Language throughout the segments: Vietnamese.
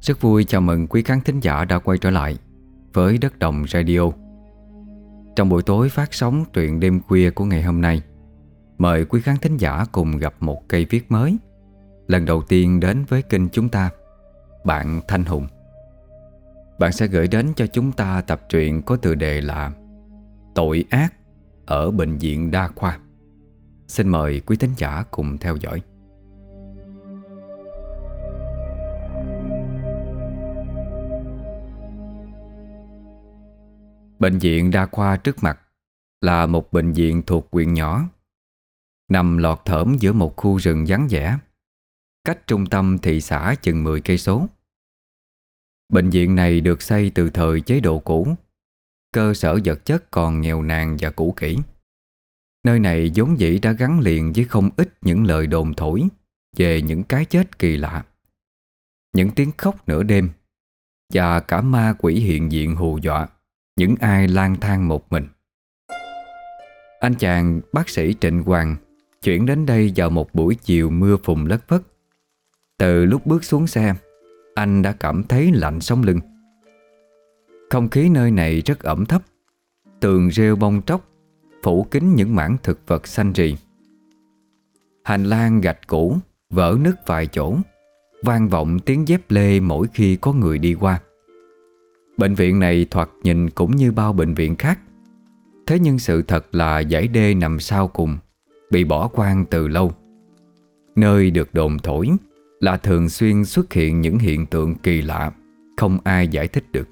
Rất vui chào mừng quý khán thính giả đã quay trở lại với Đất Đồng Radio. Trong buổi tối phát sóng truyện đêm khuya của ngày hôm nay, mời quý khán thính giả cùng gặp một cây viết mới lần đầu tiên đến với kênh chúng ta, bạn Thanh Hùng. Bạn sẽ gửi đến cho chúng ta tập truyện có tựa đề là Tội ác ở bệnh viện đa khoa. Xin mời quý thính giả cùng theo dõi. Bệnh viện đa khoa trước mặt là một bệnh viện thuộc huyện nhỏ, nằm lọt thởm giữa một khu rừng vắng vẻ, cách trung tâm thị xã chừng 10 cây số. Bệnh viện này được xây từ thời chế độ cũ, cơ sở vật chất còn nghèo nàn và cũ kỹ. Nơi này vốn dĩ đã gắn liền với không ít những lời đồn thổi về những cái chết kỳ lạ, những tiếng khóc nửa đêm và cả ma quỷ hiện diện hù dọa những ai lang thang một mình. Anh chàng bác sĩ Trịnh Hoàng chuyển đến đây vào một buổi chiều mưa phùn lất phất. Từ lúc bước xuống xe, anh đã cảm thấy lạnh sống lưng. Không khí nơi này rất ẩm thấp, tường rêu bong tróc phủ kín những mảng thực vật xanh rì. Hành lang gạch cũ vỡ nứt vài chỗ, vang vọng tiếng dép lê mỗi khi có người đi qua. Bệnh viện này thoạt nhìn cũng như bao bệnh viện khác. Thế nhưng sự thật là dãy đê nằm sau cùng bị bỏ hoang từ lâu. Nơi được đồn thổi là thường xuyên xuất hiện những hiện tượng kỳ lạ không ai giải thích được.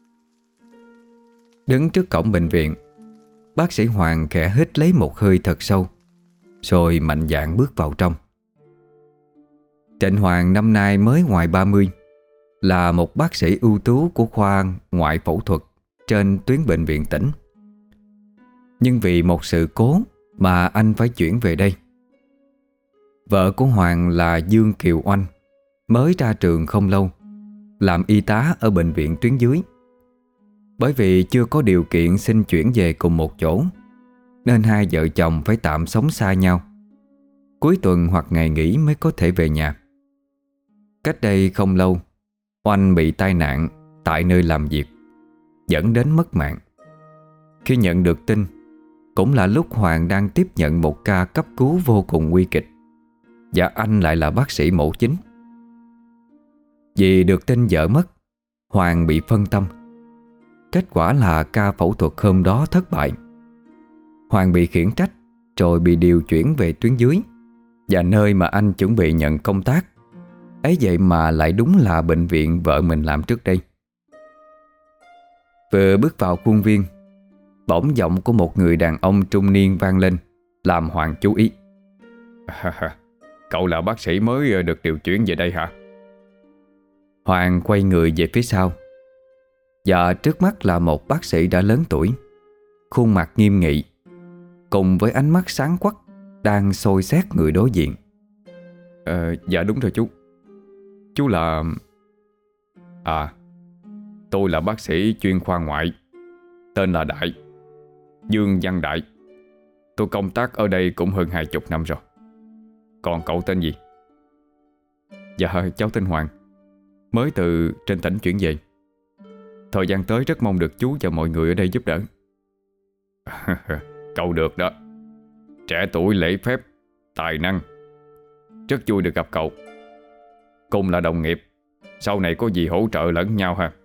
Đứng trước cổng bệnh viện, bác sĩ Hoàng khẽ hít lấy một hơi thật sâu, rồi mạnh dạn bước vào trong. Trịnh Hoàng năm nay mới ngoài 30, là một bác sĩ ưu tú của khoa ngoại phẫu thuật trên tuyến bệnh viện tỉnh. Nhưng vì một sự cố mà anh phải chuyển về đây. Vợ của Hoàng là Dương Kiều Oanh, mới ra trường không lâu, làm y tá ở bệnh viện tuyến dưới. Bởi vì chưa có điều kiện xin chuyển về cùng một chỗ, nên hai vợ chồng phải tạm sống xa nhau. Cuối tuần hoặc ngày nghỉ mới có thể về nhà. Cách đây không lâu, Oanh bị tai nạn tại nơi làm việc, dẫn đến mất mạng. Khi nhận được tin, cũng là lúc Hoàng đang tiếp nhận một ca cấp cứu vô cùng nguy kịch, và anh lại là bác sĩ mổ chính. Vì được tin vợ mất, Hoàng bị phân tâm. Kết quả là ca phẫu thuật hôm đó thất bại. Hoàng bị khiển trách, rồi bị điều chuyển về tuyến dưới, và nơi mà anh chuẩn bị nhận công tác. Ấy vậy mà lại đúng là bệnh viện vợ mình làm trước đây. Vừa bước vào khuôn viên, bỗng giọng của một người đàn ông trung niên vang lên, làm Hoàng chú ý. Cậu là bác sĩ mới được điều chuyển về đây hả? Hoàng quay người về phía sau, và trước mắt là một bác sĩ đã lớn tuổi, khuôn mặt nghiêm nghị, cùng với ánh mắt sáng quắc đang soi xét người đối diện. Dạ đúng rồi chú. Chú là... tôi là bác sĩ chuyên khoa ngoại, tên là Đại, Dương Văn Đại. Tôi công tác ở đây cũng hơn 20 năm rồi. Còn cậu tên gì? Dạ cháu tên Hoàng, mới từ trên tỉnh chuyển về. Thời gian tới rất mong được chú và mọi người ở đây giúp đỡ. Cậu được đó. Trẻ tuổi lễ phép, tài năng. Rất vui được gặp cậu. Cùng là đồng nghiệp, sau này có gì hỗ trợ lẫn nhau ha.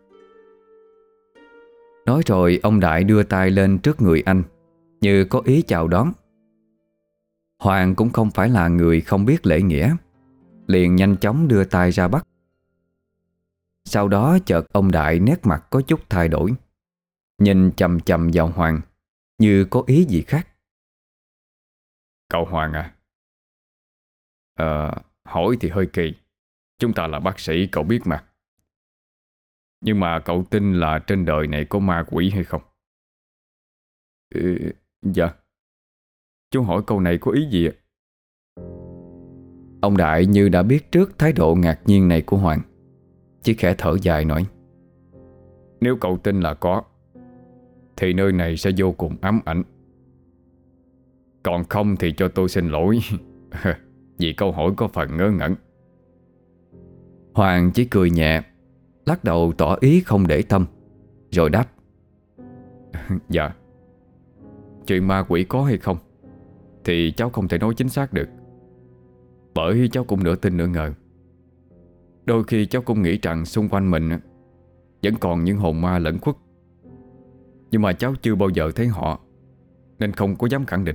Nói rồi ông Đại đưa tay lên trước người anh, như có ý chào đón. Hoàng cũng không phải là người không biết lễ nghĩa, liền nhanh chóng đưa tay ra bắt. Sau đó chợt ông Đại nét mặt có chút thay đổi, nhìn chằm chằm vào Hoàng như có ý gì khác. Cậu Hoàng à? Hỏi thì hơi kỳ. Chúng ta là bác sĩ cậu biết mà. Nhưng mà cậu tin là trên đời này có ma quỷ hay không? Dạ. Chú hỏi câu này có ý gì ạ? Ông Đại như đã biết trước thái độ ngạc nhiên này của Hoàng, chỉ khẽ thở dài nói. Nếu cậu tin là có, thì nơi này sẽ vô cùng ám ảnh. Còn không thì cho tôi xin lỗi vì câu hỏi có phần ngớ ngẩn. Hoàng chỉ cười nhẹ lắc đầu tỏ ý không để tâm, rồi đáp: Dạ, chuyện ma quỷ có hay không thì cháu không thể nói chính xác được, bởi cháu cũng nửa tin nửa ngờ. Đôi khi cháu cũng nghĩ rằng xung quanh mình vẫn còn những hồn ma lẩn khuất, nhưng mà cháu chưa bao giờ thấy họ, nên không có dám khẳng định.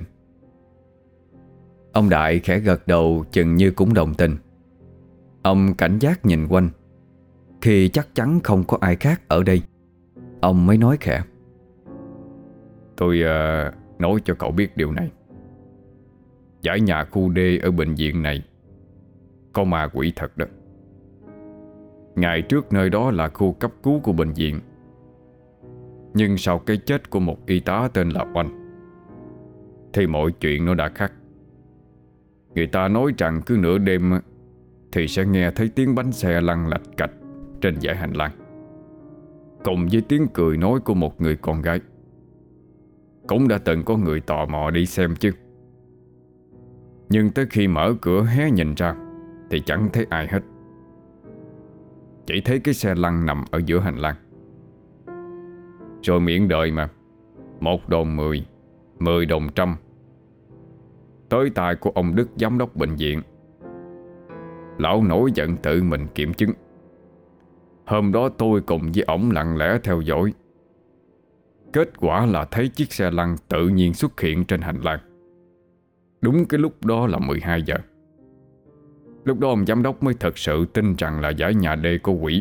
Ông Đại khẽ gật đầu, chừng như cũng đồng tình. Ông cảnh giác nhìn quanh. Khi chắc chắn không có ai khác ở đây, ông mới nói khẽ: Tôi nói cho cậu biết điều này. Dãy nhà khu D ở bệnh viện này có ma quỷ thật đó. Ngày trước nơi đó là khu cấp cứu của bệnh viện, nhưng sau cái chết của một y tá tên là Oanh thì mọi chuyện nó đã khác. Người ta nói rằng cứ nửa đêm thì sẽ nghe thấy tiếng bánh xe lăn lạch cạch trên dãy hành lang, cùng với tiếng cười nói của một người con gái. Cũng đã từng có người tò mò đi xem chứ, nhưng tới khi mở cửa hé nhìn ra thì chẳng thấy ai hết. Chỉ thấy cái xe lăn nằm ở giữa hành lang. Rồi miệng đời mà, 1 đồn 10, 10 đồn trăm, tới tai của ông Đức giám đốc bệnh viện. Lão nổi giận tự mình kiểm chứng. Hôm đó tôi cùng với ổng lặng lẽ theo dõi. Kết quả là thấy chiếc xe lăn tự nhiên xuất hiện trên hành lang. Đúng cái lúc đó là 12 giờ. Lúc đó ông giám đốc mới thật sự tin rằng là dãy nhà D có quỷ.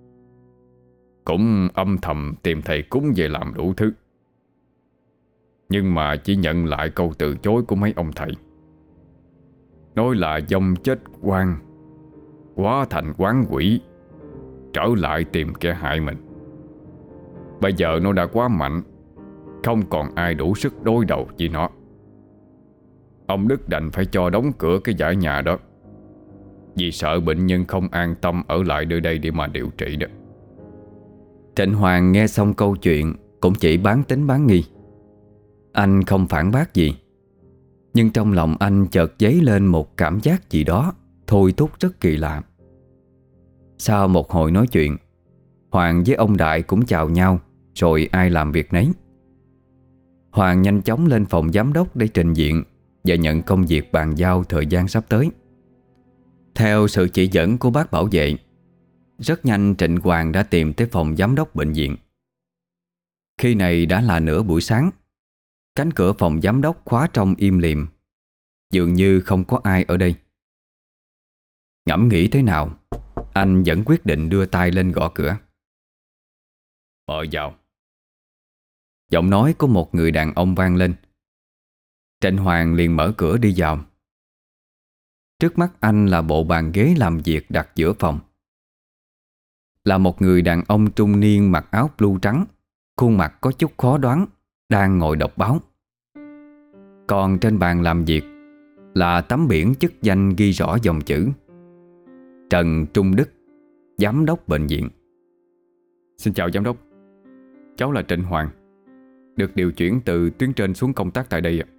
Cũng âm thầm tìm thầy cúng về làm đủ thứ, nhưng mà chỉ nhận lại câu từ chối của mấy ông thầy, nói là vong chết quan hóa thành quán quỷ trở lại tìm kẻ hại mình. Bây giờ nó đã quá mạnh, không còn ai đủ sức đối đầu với nó. Ông Đức đành phải cho đóng cửa cái dãy nhà đó, vì sợ bệnh nhân không an tâm ở lại nơi đây để mà điều trị đó. Trịnh Hoàng nghe xong câu chuyện cũng chỉ bán tín bán nghi. Anh không phản bác gì, nhưng trong lòng anh chợt dấy lên một cảm giác gì đó thôi thúc rất kỳ lạ. Sau một hồi nói chuyện, Hoàng với ông Đại cũng chào nhau, rồi ai làm việc nấy. Hoàng nhanh chóng lên phòng giám đốc để trình diện và nhận công việc bàn giao thời gian sắp tới. Theo sự chỉ dẫn của bác bảo vệ, rất nhanh Trịnh Hoàng đã tìm tới phòng giám đốc bệnh viện. Khi này đã là nửa buổi sáng. Cánh cửa phòng giám đốc khóa trong im lìm, dường như không có ai ở đây. Ngẫm nghĩ thế nào, anh vẫn quyết định đưa tay lên gõ cửa. Mời vào. Giọng nói của một người đàn ông vang lên. Trịnh Hoàng liền mở cửa đi vào. Trước mắt anh là bộ bàn ghế làm việc đặt giữa phòng. Là một người đàn ông trung niên mặc áo blue trắng, khuôn mặt có chút khó đoán, đang ngồi đọc báo. Còn trên bàn làm việc là tấm biển chức danh ghi rõ dòng chữ: Trần Trung Đức, giám đốc bệnh viện. Xin chào giám đốc, cháu là Trịnh Hoàng, được điều chuyển từ tuyến trên xuống công tác tại đây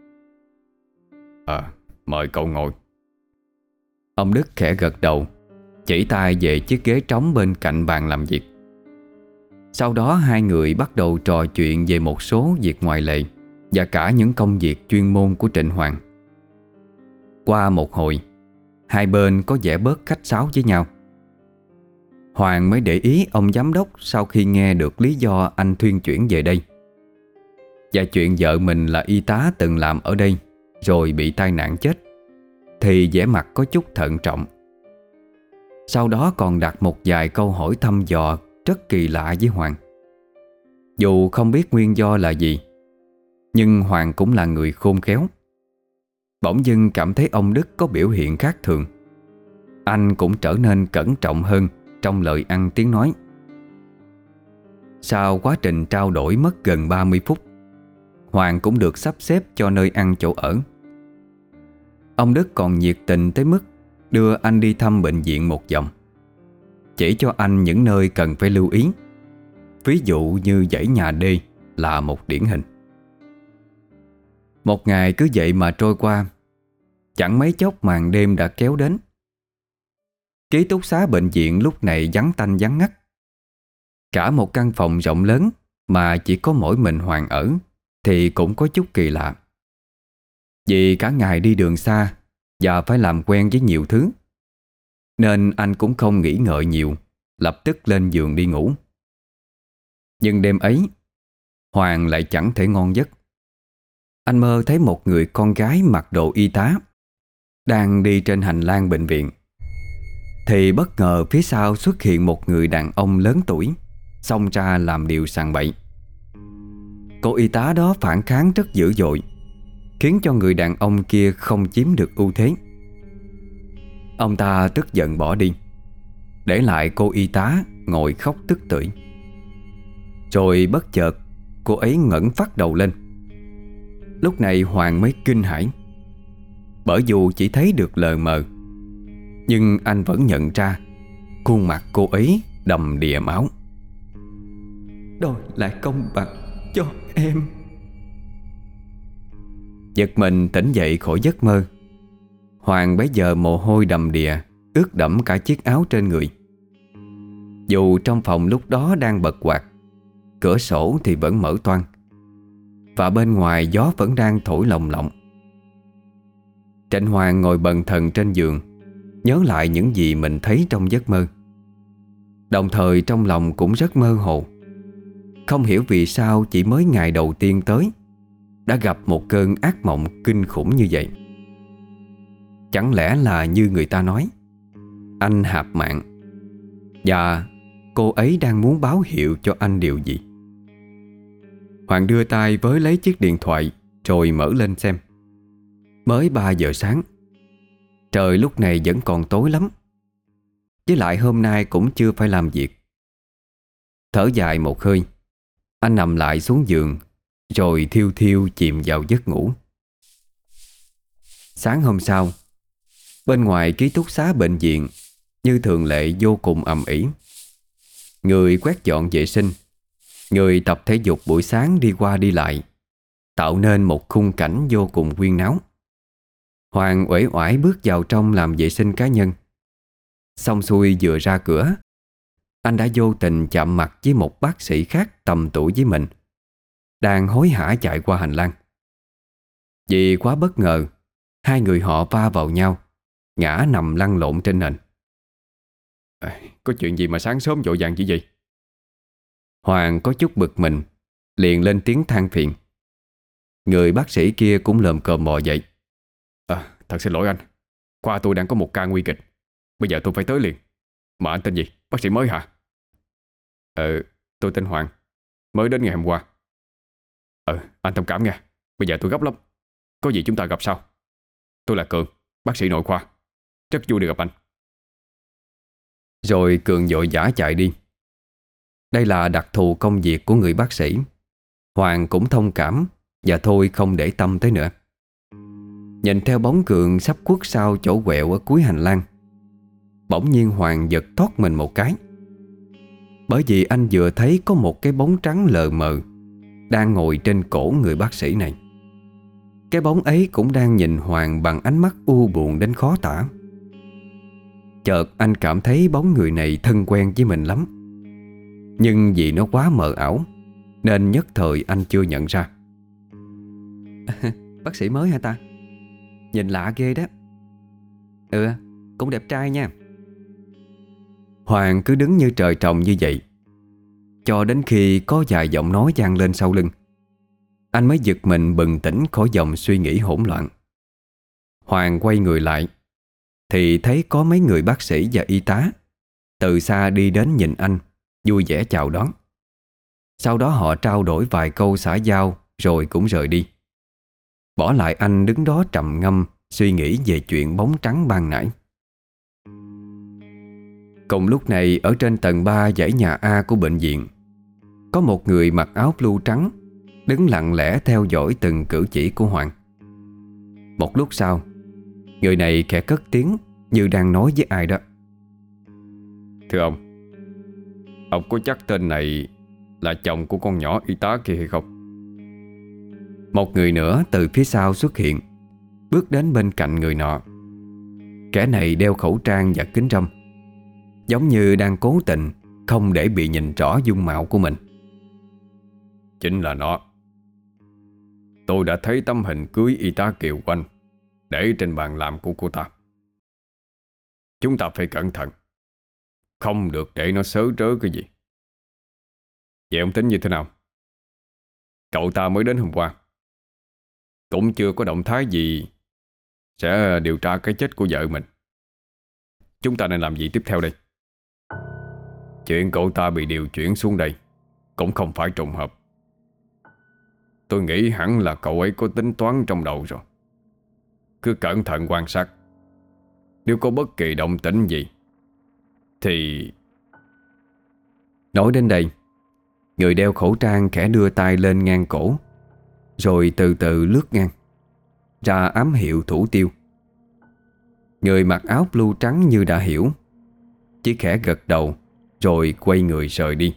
ạ. Mời cậu ngồi. Ông Đức khẽ gật đầu, chỉ tay về chiếc ghế trống bên cạnh bàn làm việc. Sau đó hai người bắt đầu trò chuyện về một số việc ngoài lệ và cả những công việc chuyên môn của Trịnh Hoàng. Qua một hồi, hai bên có vẻ bớt khách sáo với nhau. Hoàng mới để ý ông giám đốc sau khi nghe được lý do anh thuyên chuyển về đây và chuyện vợ mình là y tá từng làm ở đây rồi bị tai nạn chết, thì vẻ mặt có chút thận trọng. Sau đó còn đặt một vài câu hỏi thăm dò rất kỳ lạ với Hoàng. Dù không biết nguyên do là gì, nhưng Hoàng cũng là người khôn khéo. Bỗng dưng cảm thấy ông Đức có biểu hiện khác thường. Anh cũng trở nên cẩn trọng hơn trong lời ăn tiếng nói. Sau quá trình trao đổi mất gần 30 phút, Hoàng cũng được sắp xếp cho nơi ăn chỗ ở. Ông Đức còn nhiệt tình tới mức đưa anh đi thăm bệnh viện một vòng, chỉ cho anh những nơi cần phải lưu ý. Ví dụ như dãy nhà D là một điển hình. Một ngày cứ vậy mà trôi qua. Chẳng mấy chốc màn đêm đã kéo đến. Ký túc xá bệnh viện lúc này vắng tanh vắng ngắt. Cả một căn phòng rộng lớn mà chỉ có mỗi mình Hoàng ở thì cũng có chút kỳ lạ. Vì cả ngày đi đường xa và phải làm quen với nhiều thứ, nên anh cũng không nghĩ ngợi nhiều, lập tức lên giường đi ngủ. Nhưng đêm ấy, Hoàng lại chẳng thể ngon giấc. Anh mơ thấy một người con gái mặc đồ y tá đang đi trên hành lang bệnh viện. Thì bất ngờ phía sau xuất hiện một người đàn ông lớn tuổi, xông ra làm điều sằng bậy. Cô y tá đó phản kháng rất dữ dội, khiến cho người đàn ông kia không chiếm được ưu thế. Ông ta tức giận bỏ đi, để lại cô y tá ngồi khóc tức tưởi. Rồi bất chợt cô ấy ngẩng phát đầu lên. Lúc này Hoàng mới kinh hãi, bởi dù chỉ thấy được lờ mờ, nhưng anh vẫn nhận ra khuôn mặt cô ấy đầm đìa máu. Đòi lại công bằng cho em. Giật mình tỉnh dậy khỏi giấc mơ, Hoàng bấy giờ mồ hôi đầm đìa, ướt đẫm cả chiếc áo trên người. Dù trong phòng lúc đó đang bật quạt, cửa sổ thì vẫn mở toang, và bên ngoài gió vẫn đang thổi lồng lộng. Trịnh Hoàng ngồi bần thần trên giường, nhớ lại những gì mình thấy trong giấc mơ. Đồng thời trong lòng cũng rất mơ hồ, không hiểu vì sao chỉ mới ngày đầu tiên tới đã gặp một cơn ác mộng kinh khủng như vậy. Chẳng lẽ là như người ta nói, anh hạp mạng, và cô ấy đang muốn báo hiệu cho anh điều gì? Hoàng đưa tay với lấy chiếc điện thoại rồi mở lên xem. Mới 3 giờ sáng. Trời lúc này vẫn còn tối lắm, với lại hôm nay cũng chưa phải làm việc. Thở dài một hơi, anh nằm lại xuống giường, rồi thiêu thiêu chìm vào giấc ngủ. Sáng hôm sau, bên ngoài ký túc xá bệnh viện như thường lệ vô cùng ầm ĩ. Người quét dọn vệ sinh, người tập thể dục buổi sáng đi qua đi lại, tạo nên một khung cảnh vô cùng huyên náo. Hoàng uể oải bước vào trong làm vệ sinh cá nhân. Xong xuôi vừa ra cửa, anh đã vô tình chạm mặt với một bác sĩ khác tầm tuổi với mình, đang hối hả chạy qua hành lang. Vì quá bất ngờ, hai người họ va vào nhau, ngã nằm lăn lộn trên nền. Có chuyện gì mà sáng sớm vội vàng như vậy? Hoàng có chút bực mình, liền lên tiếng than phiền. Người bác sĩ kia cũng lồm cồm bò dậy. Thật xin lỗi anh, khoa tôi đang có một ca nguy kịch, bây giờ tôi phải tới liền. Mà anh tên gì? Bác sĩ mới hả? Tôi tên Hoàng, mới đến ngày hôm qua. Anh thông cảm nha, bây giờ tôi gấp lắm. Có gì chúng ta gặp sau. Tôi là Cường, bác sĩ nội khoa. Rất vui được gặp anh. Rồi Cường vội vã chạy đi. Đây là đặc thù công việc của người bác sĩ. Hoàng cũng thông cảm và thôi không để tâm tới nữa. Nhìn theo bóng Cường sắp khuất sau chỗ quẹo ở cuối hành lang, bỗng nhiên Hoàng giật thoát mình một cái. Bởi vì anh vừa thấy có một cái bóng trắng lờ mờ đang ngồi trên cổ người bác sĩ này. Cái bóng ấy cũng đang nhìn Hoàng bằng ánh mắt u buồn đến khó tả. Chợt anh cảm thấy bóng người này thân quen với mình lắm, nhưng vì nó quá mờ ảo nên nhất thời anh chưa nhận ra. Bác sĩ mới hả ta? Nhìn lạ ghê đó. Cũng đẹp trai nha. Hoàng cứ đứng như trời trồng như vậy, cho đến khi có vài giọng nói vang lên sau lưng, anh mới giật mình bừng tỉnh khỏi dòng suy nghĩ hỗn loạn. Hoàng quay người lại thì thấy có mấy người bác sĩ và y tá từ xa đi đến nhìn anh, vui vẻ chào đón. Sau đó họ trao đổi vài câu xã giao rồi cũng rời đi, bỏ lại anh đứng đó trầm ngâm suy nghĩ về chuyện bóng trắng ban nãy. Cùng lúc này, ở trên tầng 3 dãy nhà A của bệnh viện, có một người mặc áo blue trắng đứng lặng lẽ theo dõi từng cử chỉ của Hoàng. Một lúc sau, người này khẽ cất tiếng như đang nói với ai đó. Thưa ông có chắc tên này là chồng của con nhỏ y tá kia hay không? Một người nữa từ phía sau xuất hiện, bước đến bên cạnh người nọ. Kẻ này đeo khẩu trang và kính râm, giống như đang cố tình không để bị nhìn rõ dung mạo của mình. Chính là nó. Tôi đã thấy tấm hình cưới y tá Kiều Oanh để trên bàn làm của cô ta. Chúng ta phải cẩn thận, không được để nó sớ rớ cái gì. Vậy ông tính như thế nào? Cậu ta mới đến hôm qua, cũng chưa có động thái gì sẽ điều tra cái chết của vợ mình. Chúng ta nên làm gì tiếp theo đây? Chuyện cậu ta bị điều chuyển xuống đây cũng không phải trùng hợp. Tôi nghĩ hẳn là cậu ấy có tính toán trong đầu rồi. Cứ cẩn thận quan sát. Nếu có bất kỳ động tĩnh gì thì... Nói đến đây, người đeo khẩu trang khẽ đưa tay lên ngang cổ, rồi từ từ lướt ngang ra ám hiệu thủ tiêu. Người mặc áo blue trắng như đã hiểu, chỉ khẽ gật đầu rồi quay người rời đi.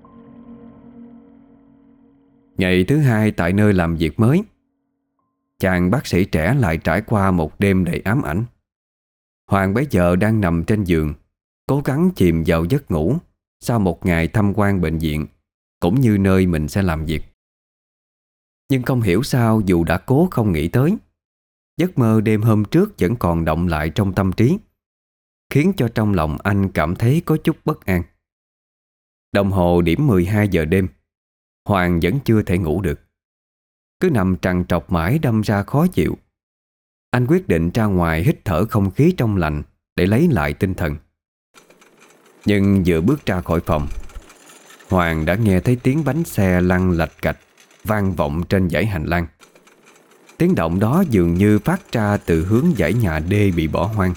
Ngày thứ hai tại nơi làm việc mới, chàng bác sĩ trẻ lại trải qua một đêm đầy ám ảnh. Hoàng bấy giờ đang nằm trên giường, cố gắng chìm vào giấc ngủ sau một ngày tham quan bệnh viện cũng như nơi mình sẽ làm việc. Nhưng không hiểu sao dù đã cố không nghĩ tới, giấc mơ đêm hôm trước vẫn còn đọng lại trong tâm trí, khiến cho trong lòng anh cảm thấy có chút bất an. Đồng hồ điểm 12 giờ đêm, Hoàng vẫn chưa thể ngủ được. Cứ nằm trằn trọc mãi đâm ra khó chịu. Anh quyết định ra ngoài hít thở không khí trong lành để lấy lại tinh thần. Nhưng vừa bước ra khỏi phòng, Hoàng đã nghe thấy tiếng bánh xe lăn lạch cạch vang vọng trên dãy hành lang. Tiếng động đó dường như phát ra từ hướng dãy nhà D bị bỏ hoang.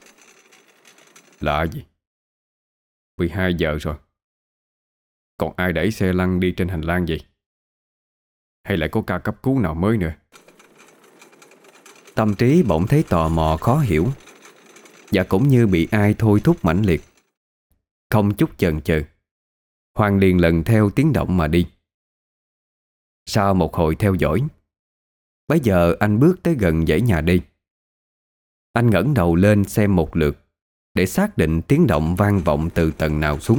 Lạ gì? 12 giờ rồi, còn ai đẩy xe lăn đi trên hành lang vậy? Hay lại có ca cấp cứu nào mới nữa? Tâm trí bỗng thấy tò mò khó hiểu, và cũng như bị ai thôi thúc mãnh liệt. Không chút chần chừ, Hoàng liền lần theo tiếng động mà đi. Sau một hồi theo dõi, bấy giờ anh bước tới gần dãy nhà đi. Anh ngẩng đầu lên xem một lượt để xác định tiếng động vang vọng từ tầng nào xuống.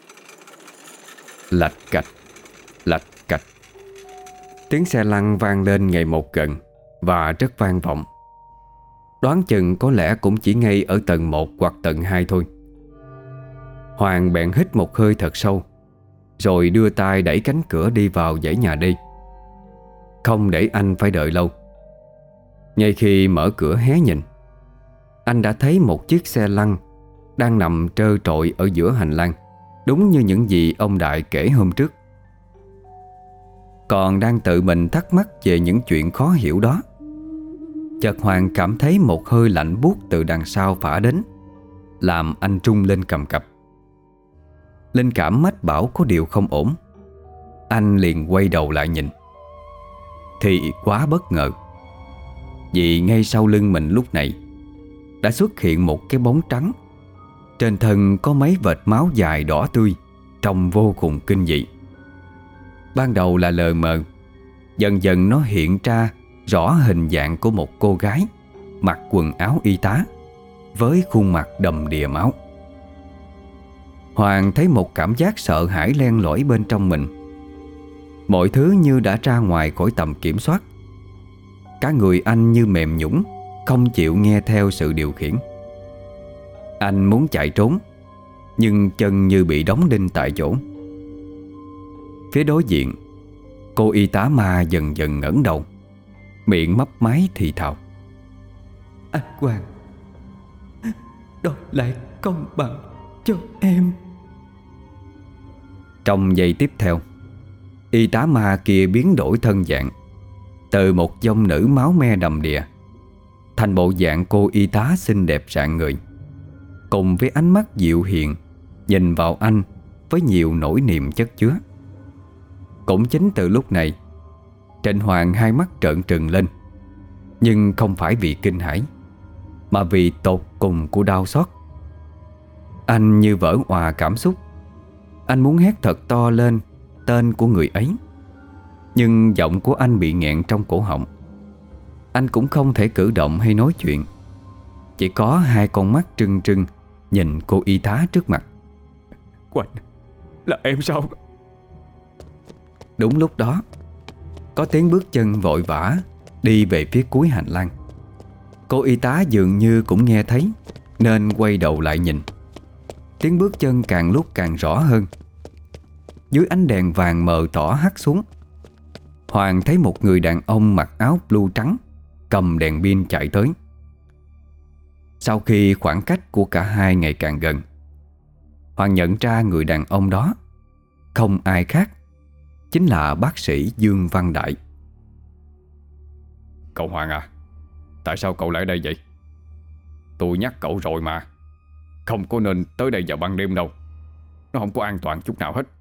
Lạch cạch, lạch cạch. Tiếng xe lăn vang lên ngày một gần và rất vang vọng. Đoán chừng có lẽ cũng chỉ ngay ở tầng 1 hoặc tầng 2 thôi. Hoàng bèn hít một hơi thật sâu, rồi đưa tay đẩy cánh cửa đi vào dãy nhà đi. Không để anh phải đợi lâu. Ngay khi mở cửa hé nhìn, anh đã thấy một chiếc xe lăn đang nằm trơ trọi ở giữa hành lang, đúng như những gì ông Đại kể hôm trước. Còn đang tự mình thắc mắc về những chuyện khó hiểu đó, chợt Hoàng cảm thấy một hơi lạnh buốt từ đằng sau phả đến, làm anh rung lên cầm cập. Linh cảm mách bảo có điều không ổn. Anh liền quay đầu lại nhìn, thì quá bất ngờ, vì ngay sau lưng mình lúc này đã xuất hiện một cái bóng trắng. Trên thân có mấy vệt máu dài đỏ tươi, trông vô cùng kinh dị. Ban đầu là lờ mờ, dần dần nó hiện ra rõ hình dạng của một cô gái mặc quần áo y tá, với khuôn mặt đầm đìa máu. Hoàng thấy một cảm giác sợ hãi len lỏi bên trong mình. Mọi thứ như đã ra ngoài khỏi tầm kiểm soát. Cả người anh như mềm nhũn, không chịu nghe theo sự điều khiển. Anh muốn chạy trốn, nhưng chân như bị đóng đinh tại chỗ. Phía đối diện, cô y tá ma dần dần ngẩng đầu, miệng mấp máy thì thào: "Anh Hoàng, đòi lại công bằng cho em." Trong giây tiếp theo, y tá ma kia biến đổi thân dạng, từ một dông nữ máu me đầm đìa thành bộ dạng cô y tá xinh đẹp rạng ngời, cùng với ánh mắt dịu hiền nhìn vào anh với nhiều nỗi niềm chất chứa. Cũng chính từ lúc này, Trịnh Hoàng hai mắt trợn trừng lên, nhưng không phải vì kinh hãi, mà vì tột cùng của đau xót. Anh như vỡ òa cảm xúc. Anh muốn hét thật to lên tên của người ấy, nhưng giọng của anh bị nghẹn trong cổ họng. Anh cũng không thể cử động hay nói chuyện, chỉ có hai con mắt trừng trừng nhìn cô y tá trước mặt. Quỳnh, là em sao? Đúng lúc đó, có tiếng bước chân vội vã đi về phía cuối hành lang. Cô y tá dường như cũng nghe thấy nên quay đầu lại nhìn. Tiếng bước chân càng lúc càng rõ hơn. Dưới ánh đèn vàng mờ tỏ hắt xuống, Hoàng thấy một người đàn ông mặc áo blue trắng cầm đèn pin chạy tới. Sau khi khoảng cách của cả hai ngày càng gần, Hoàng nhận ra người đàn ông đó không ai khác chính là bác sĩ Dương Văn Đại. Cậu Hoàng à, tại sao cậu lại đây vậy? Tôi nhắc cậu rồi mà, không có nên tới đây vào ban đêm đâu. Nó không có an toàn chút nào hết.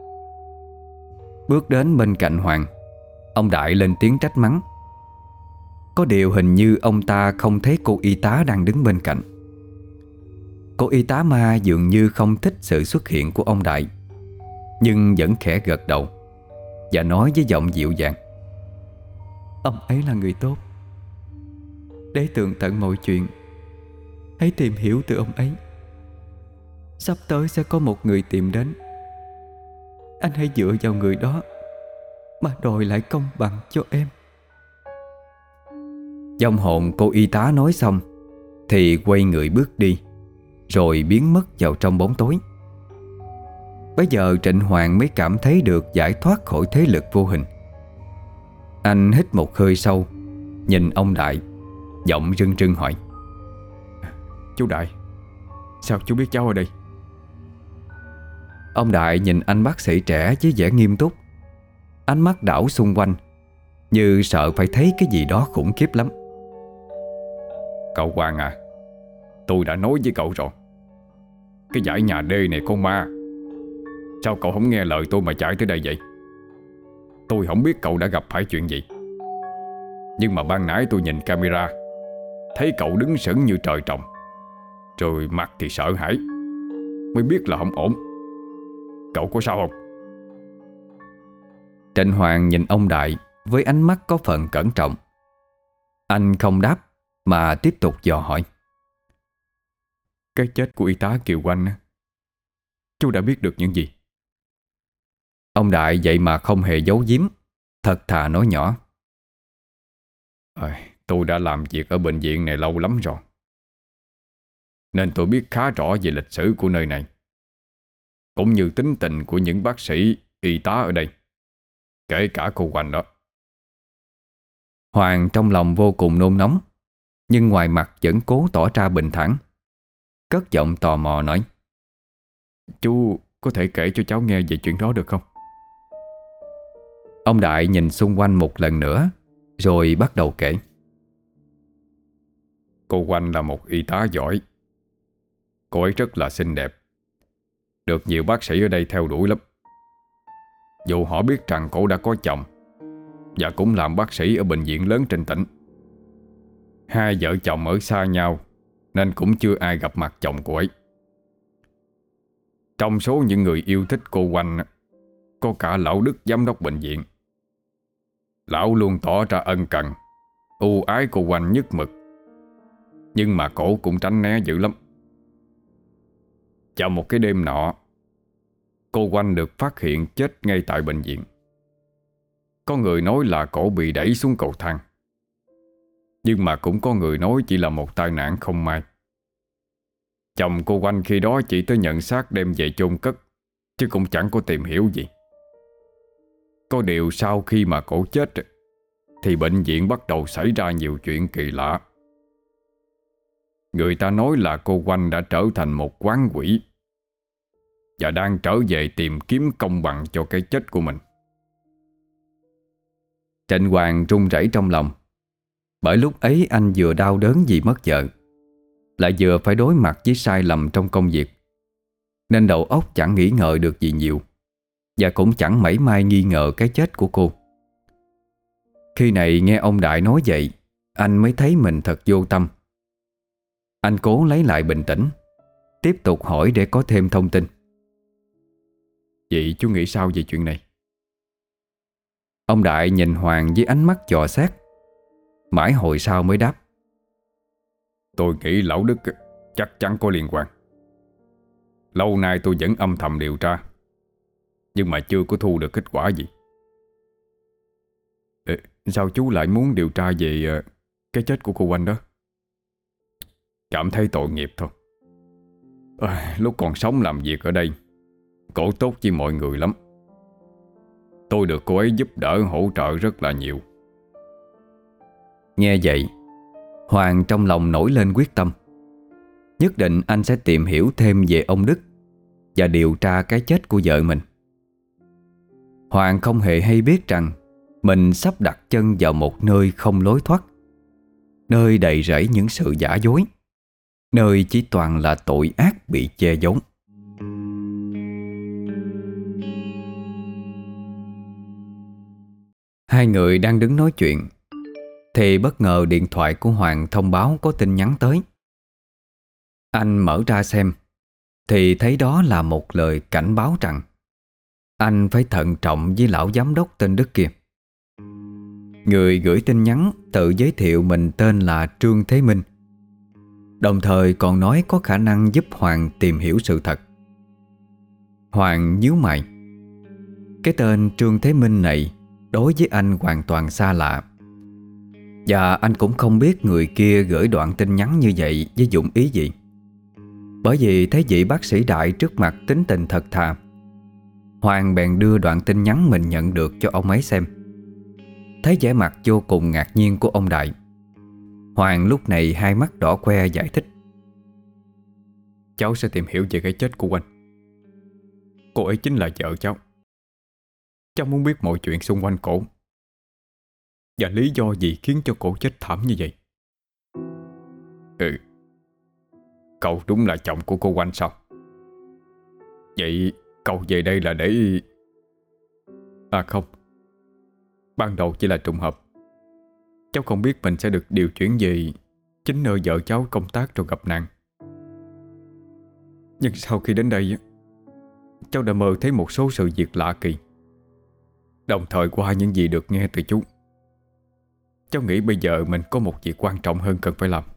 Bước đến bên cạnh Hoàng, ông Đại lên tiếng trách mắng. Có điều hình như ông ta không thấy cô y tá đang đứng bên cạnh. Cô y tá ma dường như không thích sự xuất hiện của ông Đại, nhưng vẫn khẽ gật đầu và nói với giọng dịu dàng: Ông ấy là người tốt. Để tường tận mọi chuyện, hãy tìm hiểu từ ông ấy. Sắp tới sẽ có một người tìm đến. Anh hãy dựa vào người đó mà đòi lại công bằng cho em. Vong hồn cô y tá nói xong thì quay người bước đi, rồi biến mất vào trong bóng tối. Bây giờ Trịnh Hoàng mới cảm thấy được giải thoát khỏi thế lực vô hình. Anh hít một hơi sâu, nhìn ông Đại, giọng rưng rưng hỏi: Chú Đại, sao chú biết cháu ở đây? Ông Đại nhìn anh bác sĩ trẻ với vẻ nghiêm túc, ánh mắt đảo xung quanh như sợ phải thấy cái gì đó khủng khiếp lắm. Cậu Hoàng à, tôi đã nói với cậu rồi, cái dãy nhà D này con ma. Sao cậu không nghe lời tôi mà chạy tới đây vậy? Tôi không biết cậu đã gặp phải chuyện gì, nhưng mà ban nãy tôi nhìn camera thấy cậu đứng sững như trời trồng, rồi mặt thì sợ hãi, mới biết là không ổn. Cậu có sao không? Trịnh Hoàng nhìn ông Đại với ánh mắt có phần cẩn trọng. Anh không đáp mà tiếp tục dò hỏi: Cái chết của y tá Kiều Oanh, chú đã biết được những gì? Ông Đại vậy mà không hề giấu giếm, thật thà nói nhỏ: Tôi đã làm việc ở bệnh viện này lâu lắm rồi, nên tôi biết khá rõ về lịch sử của nơi này, cũng như tính tình của những bác sĩ, y tá ở đây, kể cả cô Oanh đó. Hoàng trong lòng vô cùng nôn nóng, nhưng ngoài mặt vẫn cố tỏ ra bình thản, cất giọng tò mò nói: Chú có thể kể cho cháu nghe về chuyện đó được không? Ông Đại nhìn xung quanh một lần nữa, rồi bắt đầu kể. Cô Oanh là một y tá giỏi. Cô ấy rất là xinh đẹp, được nhiều bác sĩ ở đây theo đuổi lắm. Dù họ biết rằng cô đã có chồng và cũng làm bác sĩ ở bệnh viện lớn trên tỉnh. Hai vợ chồng ở xa nhau nên cũng chưa ai gặp mặt chồng cô ấy. Trong số những người yêu thích cô Oanh có cả lão Đức giám đốc bệnh viện. Lão luôn tỏ ra ân cần, ưu ái cô Oanh nhất mực, nhưng mà cổ cũng tránh né dữ lắm. Vào một cái đêm nọ, cô Oanh được phát hiện chết ngay tại bệnh viện. Có người nói là cổ bị đẩy xuống cầu thang, nhưng mà cũng có người nói chỉ là một tai nạn không may. Chồng cô Oanh khi đó chỉ tới nhận xác đem về chôn cất, chứ cũng chẳng có tìm hiểu gì. Có điều sau khi mà cổ chết thì bệnh viện bắt đầu xảy ra nhiều chuyện kỳ lạ. Người ta nói là cô Oanh đã trở thành một quán quỷ và đang trở về tìm kiếm công bằng cho cái chết của mình. Trịnh Hoàng run rẩy trong lòng, bởi lúc ấy anh vừa đau đớn vì mất vợ, lại vừa phải đối mặt với sai lầm trong công việc, nên đầu óc chẳng nghĩ ngợi được gì nhiều, và cũng chẳng mảy may nghi ngờ cái chết của cô. Khi này nghe ông Đại nói vậy, anh mới thấy mình thật vô tâm. Anh cố lấy lại bình tĩnh, tiếp tục hỏi để có thêm thông tin. Vậy chú nghĩ sao về chuyện này? Ông Đại nhìn Hoàng với ánh mắt dò xét, mãi hồi sau mới đáp. Tôi nghĩ lão Đức chắc chắn có liên quan. Lâu nay tôi vẫn âm thầm điều tra, nhưng mà chưa có thu được kết quả gì. Sao chú lại muốn điều tra về cái chết của cô Oanh đó? Cảm thấy tội nghiệp thôi. Lúc còn sống làm việc ở đây, cổ tốt với mọi người lắm. Tôi được cô ấy giúp đỡ hỗ trợ rất là nhiều. Nghe vậy, Hoàng trong lòng nổi lên quyết tâm. Nhất định anh sẽ tìm hiểu thêm về ông Đức và điều tra cái chết của vợ mình. Hoàng không hề hay biết rằng mình sắp đặt chân vào một nơi không lối thoát, nơi đầy rẫy những sự giả dối, nơi chỉ toàn là tội ác bị che giấu. Hai người đang đứng nói chuyện thì bất ngờ điện thoại của Hoàng thông báo có tin nhắn tới. Anh mở ra xem thì thấy đó là một lời cảnh báo rằng anh phải thận trọng với lão giám đốc tên Đức kia. Người gửi tin nhắn tự giới thiệu mình tên là Trương Thế Minh, đồng thời còn nói có khả năng giúp Hoàng tìm hiểu sự thật. Hoàng nhíu mày. Cái tên Trương Thế Minh này đối với anh hoàn toàn xa lạ, và anh cũng không biết người kia gửi đoạn tin nhắn như vậy với dụng ý gì. Bởi vì thấy vị bác sĩ Đại trước mặt tính tình thật thà, Hoàng bèn đưa đoạn tin nhắn mình nhận được cho ông ấy xem. Thấy vẻ mặt vô cùng ngạc nhiên của ông Đại, Hoàng lúc này hai mắt đỏ que giải thích: Cháu sẽ tìm hiểu về cái chết của Oanh. Cô ấy chính là vợ cháu. Cháu muốn biết mọi chuyện xung quanh cổ, và lý do gì khiến cho cổ chết thảm như vậy. Cậu đúng là chồng của cô Oanh sao? Vậy cậu về đây là để... À không, ban đầu chỉ là trùng hợp. Cháu không biết mình sẽ được điều chuyển về chính nơi vợ cháu công tác rồi gặp nạn. Nhưng sau khi đến đây, cháu đã mơ thấy một số sự việc lạ kỳ. Đồng thời qua những gì được nghe từ chú, cháu nghĩ bây giờ mình có một việc quan trọng hơn cần phải làm.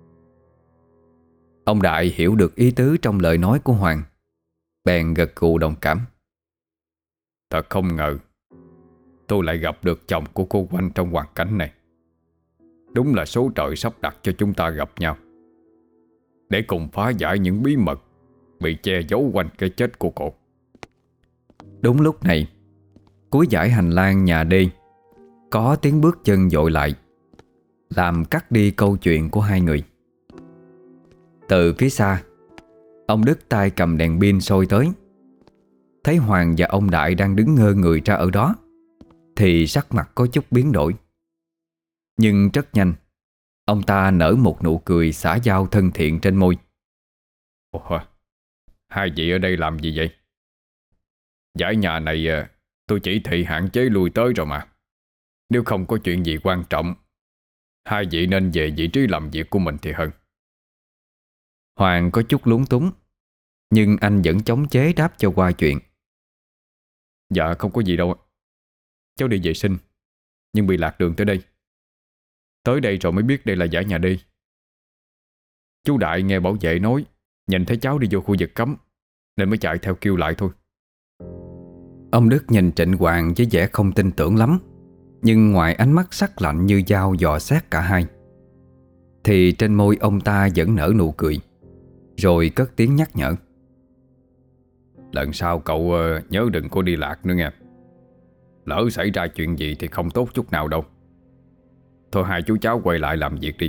Ông Đại hiểu được ý tứ trong lời nói của Hoàng, bèn gật gù đồng cảm. Thật không ngờ tôi lại gặp được chồng của cô Oanh trong hoàn cảnh này. Đúng là số trời sắp đặt cho chúng ta gặp nhau, để cùng phá giải những bí mật bị che giấu quanh cái chết của cô. Đúng lúc này, cuối dãy hành lang nhà đi có tiếng bước chân dội lại, làm cắt đi câu chuyện của hai người. Từ phía xa, ông Đức tay cầm đèn pin soi tới. Thấy Hoàng và ông Đại đang đứng ngơ người ra ở đó thì sắc mặt có chút biến đổi. Nhưng rất nhanh, ông ta nở một nụ cười xã giao thân thiện trên môi. Ủa, hai vị ở đây làm gì vậy? Dãy nhà này tôi chỉ thị hạn chế lui tới rồi mà. Nếu không có chuyện gì quan trọng, hai vị nên về vị trí làm việc của mình thì hơn. Hoàng có chút lúng túng, nhưng anh vẫn chống chế đáp cho qua chuyện. Dạ không có gì đâu. Cháu đi vệ sinh, nhưng bị lạc đường tới đây. Tới đây rồi mới biết đây là dãy nhà đi. Chú Đại nghe bảo vệ nói nhìn thấy cháu đi vô khu vực cấm, nên mới chạy theo kêu lại thôi. Ông Đức nhìn Trịnh Hoàng với vẻ không tin tưởng lắm, nhưng ngoài ánh mắt sắc lạnh như dao dò xét cả hai, thì trên môi ông ta vẫn nở nụ cười, rồi cất tiếng nhắc nhở: Lần sau cậu nhớ đừng có đi lạc nữa nghe. Lỡ xảy ra chuyện gì thì không tốt chút nào đâu. Thôi hai chú cháu quay lại làm việc đi.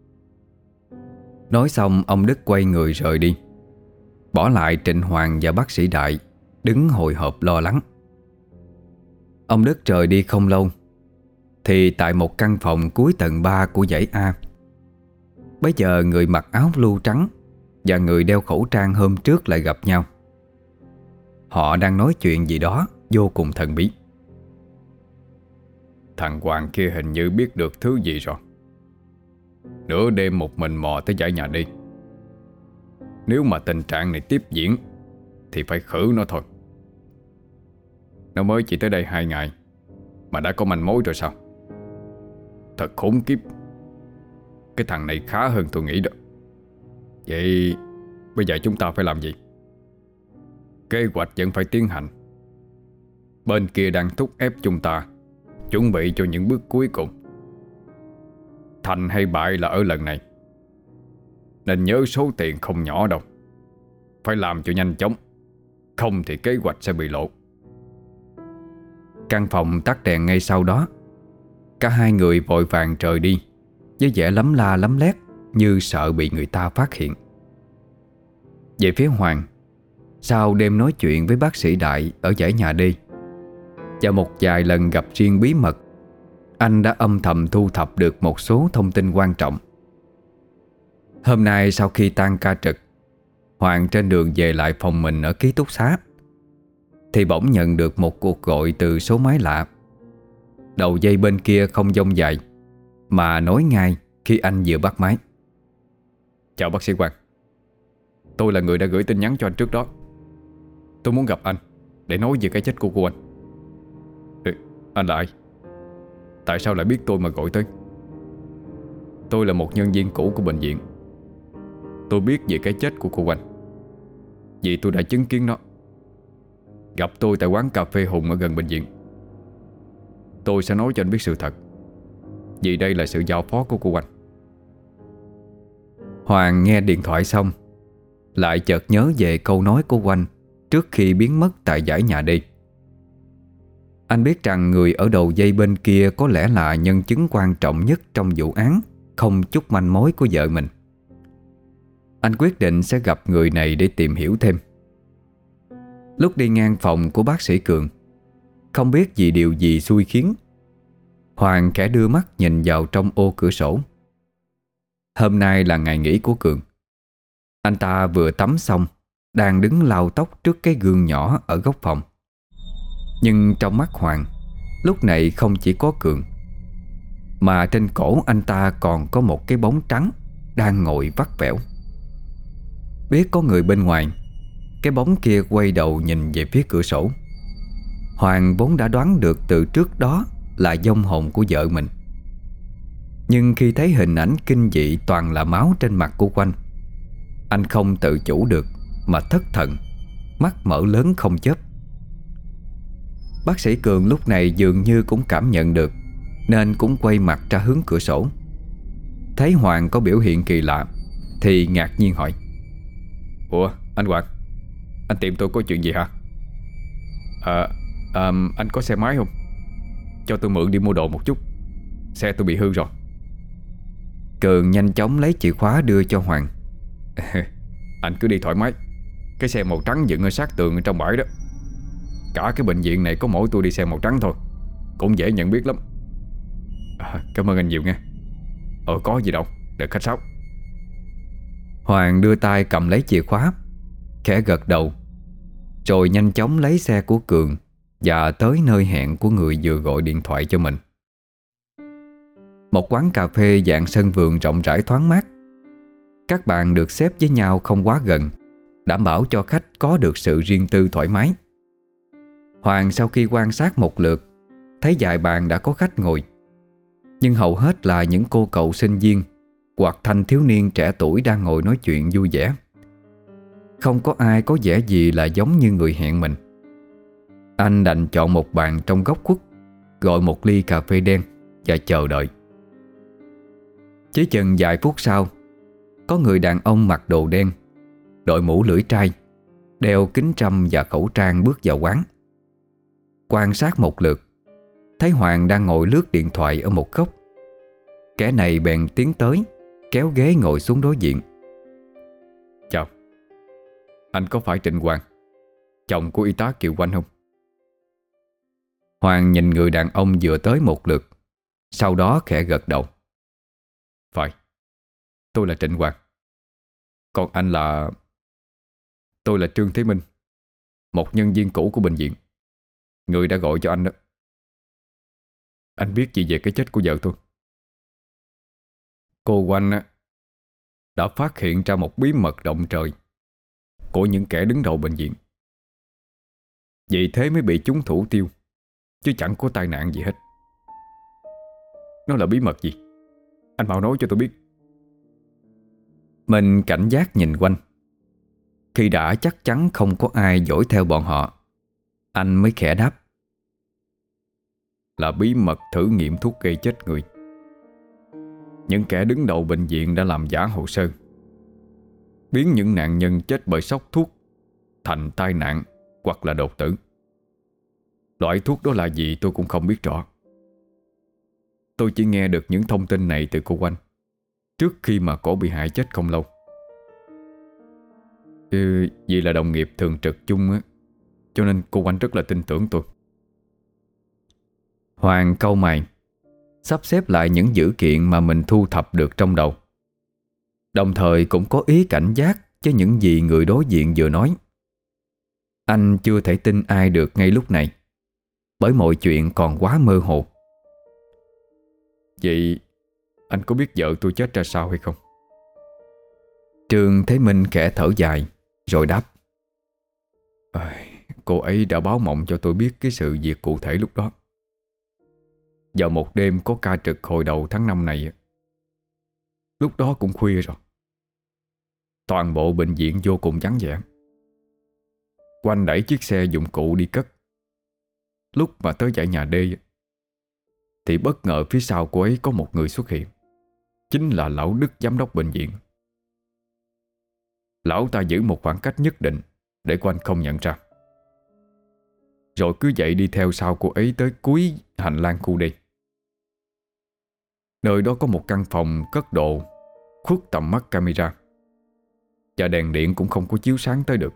Nói xong ông Đức quay người rời đi, bỏ lại Trịnh Hoàng và bác sĩ Đại đứng hồi hộp lo lắng. Ông Đức rời đi không lâu thì tại một căn phòng cuối tầng 3 của dãy A, bấy giờ người mặc áo blue trắng và người đeo khẩu trang hôm trước lại gặp nhau. Họ đang nói chuyện gì đó vô cùng thần bí. Thằng Hoàng kia hình như biết được thứ gì rồi. Nửa đêm một mình mò tới dãy nhà đi. Nếu mà tình trạng này tiếp diễn thì phải khử nó thôi. Nó mới chỉ tới đây 2 ngày mà đã có manh mối rồi sao? Thật khốn kiếp. Cái thằng này khá hơn tôi nghĩ đó. Vậy bây giờ chúng ta phải làm gì? Kế hoạch vẫn phải tiến hành. Bên kia đang thúc ép chúng ta chuẩn bị cho những bước cuối cùng. Thành hay bại là ở lần này, nên nhớ số tiền không nhỏ đâu. Phải làm cho nhanh chóng, không thì kế hoạch sẽ bị lộ. Căn phòng tắt đèn ngay sau đó. Cả hai người vội vàng rời đi, với vẻ lấm la lấm lét, như sợ bị người ta phát hiện. Về phía Hoàng, sau đêm nói chuyện với bác sĩ Đại ở dãy nhà đi và một vài lần gặp riêng bí mật, anh đã âm thầm thu thập được một số thông tin quan trọng. Hôm nay sau khi tan ca trực, Hoàng trên đường về lại phòng mình ở ký túc xá thì bỗng nhận được một cuộc gọi từ số máy lạ. Đầu dây bên kia không dông dài, mà nói ngay khi anh vừa bắt máy. Chào bác sĩ Quang. Tôi là người đã gửi tin nhắn cho anh trước đó. Tôi muốn gặp anh để nói về cái chết của cô anh. Anh là ai? Tại sao lại biết tôi mà gọi tới? Tôi là một nhân viên cũ của bệnh viện. Tôi biết về cái chết của cô anh vì tôi đã chứng kiến nó. Gặp tôi tại quán cà phê Hùng ở gần bệnh viện. Tôi sẽ nói cho anh biết sự thật, vì đây là sự giao phó của cô anh. Hoàng nghe điện thoại xong, lại chợt nhớ về câu nói của Oanh trước khi biến mất tại dãy nhà đi. Anh biết rằng người ở đầu dây bên kia có lẽ là nhân chứng quan trọng nhất trong vụ án không chút manh mối của vợ mình. Anh quyết định sẽ gặp người này để tìm hiểu thêm. Lúc đi ngang phòng của bác sĩ Cường, không biết vì điều gì xui khiến, Hoàng khẽ đưa mắt nhìn vào trong ô cửa sổ. Hôm nay là ngày nghỉ của Cường. Anh ta vừa tắm xong, đang đứng lau tóc trước cái gương nhỏ ở góc phòng. Nhưng trong mắt Hoàng, lúc này không chỉ có Cường, mà trên cổ anh ta còn có một cái bóng trắng đang ngồi vắt vẻo. Biết có người bên ngoài, cái bóng kia quay đầu nhìn về phía cửa sổ. Hoàng vốn đã đoán được từ trước đó là vong hồn của vợ mình. Nhưng khi thấy hình ảnh kinh dị toàn là máu trên mặt của Oanh, anh không tự chủ được mà thất thần, mắt mở lớn không chớp. Bác sĩ Cường lúc này dường như cũng cảm nhận được, nên cũng quay mặt ra hướng cửa sổ. Thấy Hoàng có biểu hiện kỳ lạ thì ngạc nhiên hỏi: Ủa anh Hoàng, anh tìm tôi có chuyện gì hả? Anh có xe máy không? Cho tôi mượn đi mua đồ một chút, xe tôi bị hư rồi. Cường nhanh chóng lấy chìa khóa đưa cho Hoàng. Anh cứ đi thoải mái. Cái xe màu trắng dựng ở sát tường ở trong bãi đó. Cả cái bệnh viện này có mỗi tôi đi xe màu trắng thôi, cũng dễ nhận biết lắm. Cảm ơn anh nhiều nha. Có gì đâu, đừng khách sáo. Hoàng đưa tay cầm lấy chìa khóa, khẽ gật đầu, rồi nhanh chóng lấy xe của Cường và tới nơi hẹn của người vừa gọi điện thoại cho mình. Một quán cà phê dạng sân vườn rộng rãi thoáng mát. Các bàn được xếp với nhau không quá gần, đảm bảo cho khách có được sự riêng tư thoải mái. Hoàng sau khi quan sát một lượt, thấy vài bàn đã có khách ngồi, nhưng hầu hết là những cô cậu sinh viên hoặc thanh thiếu niên trẻ tuổi đang ngồi nói chuyện vui vẻ. Không có ai có vẻ gì là giống như người hẹn mình. Anh đành chọn một bàn trong góc khuất, gọi một ly cà phê đen và chờ đợi. Chỉ chừng vài phút sau, có người đàn ông mặc đồ đen, đội mũ lưỡi trai, đeo kính râm và khẩu trang bước vào quán. Quan sát một lượt, thấy Hoàng đang ngồi lướt điện thoại ở một góc. Kẻ này bèn tiến tới, kéo ghế ngồi xuống đối diện. Chào, anh có phải Trịnh Hoàng, chồng của y tá Kiều Oanh không? Hoàng nhìn người đàn ông vừa tới một lượt, sau đó khẽ gật đầu. Phải, tôi là Trịnh Hoàng. Còn anh là... Tôi là Trương Thế Minh, một nhân viên cũ của bệnh viện, người đã gọi cho anh đó. Anh biết gì về cái chết của vợ tôi? Cô Oanh đã phát hiện ra một bí mật động trời của những kẻ đứng đầu bệnh viện. Vì thế mới bị chúng thủ tiêu, chứ chẳng có tai nạn gì hết. Nó là bí mật gì? Anh mau nói cho tôi biết. Mình cảnh giác nhìn quanh. Khi đã chắc chắn không có ai dõi theo bọn họ, anh mới khẽ đáp: Là bí mật thử nghiệm thuốc gây chết người. Những kẻ đứng đầu bệnh viện đã làm giả hồ sơ, biến những nạn nhân chết bởi sốc thuốc thành tai nạn hoặc là đột tử. Loại thuốc đó là gì tôi cũng không biết rõ. Tôi chỉ nghe được những thông tin này từ cô Oanh trước khi mà cổ bị hại chết không lâu. Vì là đồng nghiệp thường trực chung á, cho nên cô Oanh rất là tin tưởng tôi. Hoàng cau mày, sắp xếp lại những dữ kiện mà mình thu thập được trong đầu, đồng thời cũng có ý cảnh giác với những gì người đối diện vừa nói. Anh chưa thể tin ai được ngay lúc này, bởi mọi chuyện còn quá mơ hồ. Vậy anh có biết vợ tôi chết ra sao hay không? Trương Thế Minh khẽ thở dài rồi đáp: Cô ấy đã báo mộng cho tôi biết cái sự việc cụ thể lúc đó. Vào một đêm có ca trực hồi đầu tháng 5 này. Lúc đó cũng khuya rồi. Toàn bộ bệnh viện vô cùng vắng vẻ. Quanh đẩy chiếc xe dụng cụ đi cất. Lúc mà tới dãy nhà D thì bất ngờ phía sau cô ấy có một người xuất hiện. Chính là lão Đức, giám đốc bệnh viện. Lão ta giữ một khoảng cách nhất định để Quanh không nhận ra, rồi cứ vậy đi theo sau cô ấy tới cuối hành lang khu đi. Nơi đó có một căn phòng cất đồ khuất tầm mắt camera, và đèn điện cũng không có chiếu sáng tới được.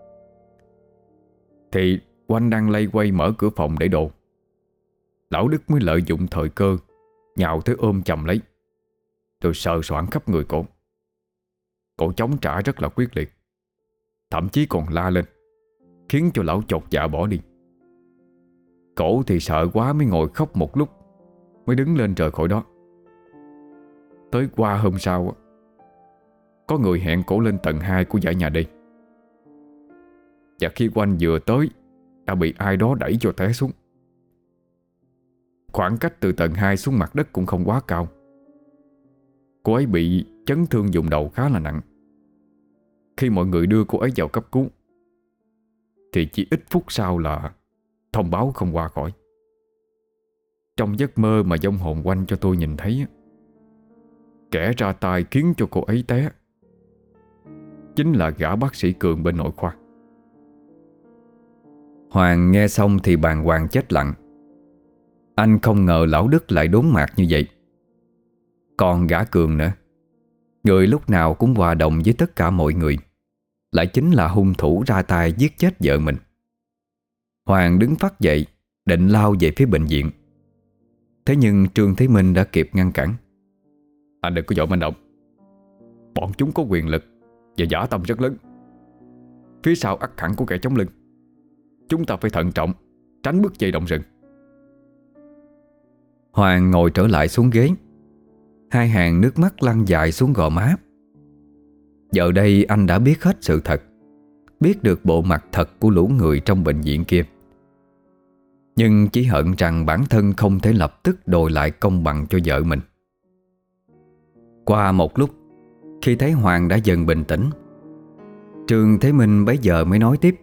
Thì Quanh đang lay quay mở cửa phòng để đồ, lão Đức mới lợi dụng thời cơ nhào tới ôm chầm lấy, rồi sờ soạng khắp người cổ. Cổ chống trả rất là quyết liệt, thậm chí còn la lên, khiến cho lão chột dạ bỏ đi. Cổ thì sợ quá mới ngồi khóc một lúc, mới đứng lên rời khỏi đó. Tới qua hôm sau, có người hẹn cổ lên tầng 2 của dãy nhà đi. Và khi Quanh vừa tới, đã bị ai đó đẩy cho té xuống. Khoảng cách từ tầng 2 xuống mặt đất cũng không quá cao. Cô ấy bị chấn thương vùng đầu khá là nặng. Khi mọi người đưa cô ấy vào cấp cứu thì chỉ ít phút sau là thông báo không qua khỏi. Trong giấc mơ mà vong hồn Quanh cho tôi nhìn thấy, kẻ ra tay khiến cho cô ấy té chính là gã bác sĩ Cường bên nội khoa. Hoàng nghe xong thì bàng hoàng chết lặng. Anh không ngờ lão Đức lại đốn mạc như vậy. Còn gã Cường nữa, người lúc nào cũng hòa đồng với tất cả mọi người, lại chính là hung thủ ra tay giết chết vợ mình. Hoàng đứng phắt dậy định lao về phía bệnh viện. Thế nhưng Trương Thế Minh đã kịp ngăn cản. Anh đừng có vội manh động. Bọn chúng có quyền lực và dã tâm rất lớn. Phía sau ắt hẳn có kẻ chống lưng. Chúng ta phải thận trọng, tránh bước dây động rừng. Hoàng ngồi trở lại xuống ghế, hai hàng nước mắt lăn dài xuống gò má. Giờ đây anh đã biết hết sự thật, biết được bộ mặt thật của lũ người trong bệnh viện kia. Nhưng chỉ hận rằng bản thân không thể lập tức đòi lại công bằng cho vợ mình. Qua một lúc, khi thấy Hoàng đã dần bình tĩnh, Trương Thế Minh bấy giờ mới nói tiếp: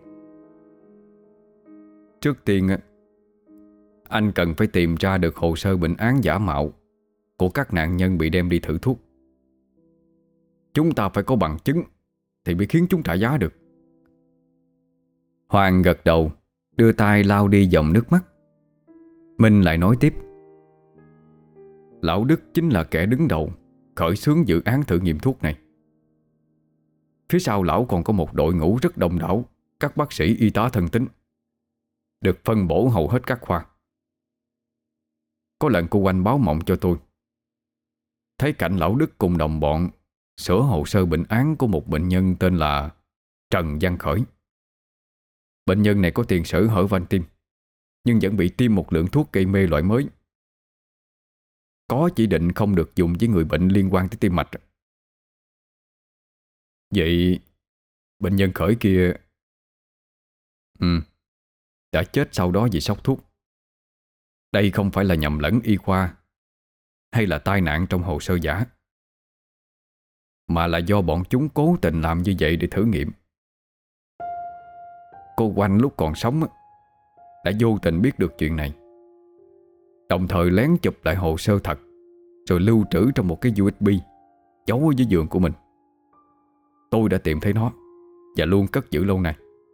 Trước tiên, anh cần phải tìm ra được hồ sơ bệnh án giả mạo của các nạn nhân bị đem đi thử thuốc. Chúng ta phải có bằng chứng thì mới khiến chúng trả giá được. Hoàng gật đầu, đưa tay lau đi dòng nước mắt. Minh lại nói tiếp: Lão Đức chính là kẻ đứng đầu khởi xướng dự án thử nghiệm thuốc này. Phía sau lão còn có một đội ngũ rất đông đảo các bác sĩ y tá thân tín, được phân bổ hầu hết các khoa. Có lần cô Oanh báo mộng cho tôi, thấy cảnh lão Đức cùng đồng bọn sửa hồ sơ bệnh án của một bệnh nhân tên là Trần Văn Khởi. Bệnh nhân này có tiền sử hở van tim, nhưng vẫn bị tiêm một lượng thuốc gây mê loại mới, có chỉ định không được dùng với người bệnh liên quan tới tim mạch. Vậy bệnh nhân Khởi kia đã chết sau đó vì sốc thuốc. Đây không phải là nhầm lẫn y khoa hay là tai nạn trong hồ sơ giả, mà là do bọn chúng cố tình làm như vậy để thử nghiệm, Cô Oanh lúc còn sống á, đã vô tình biết được chuyện này, đồng thời lén chụp lại hồ sơ thật, rồi lưu trữ trong một cái USB giấu ở dưới giường của mình. Tôi đã tìm thấy nó và luôn cất giữ lâu nay.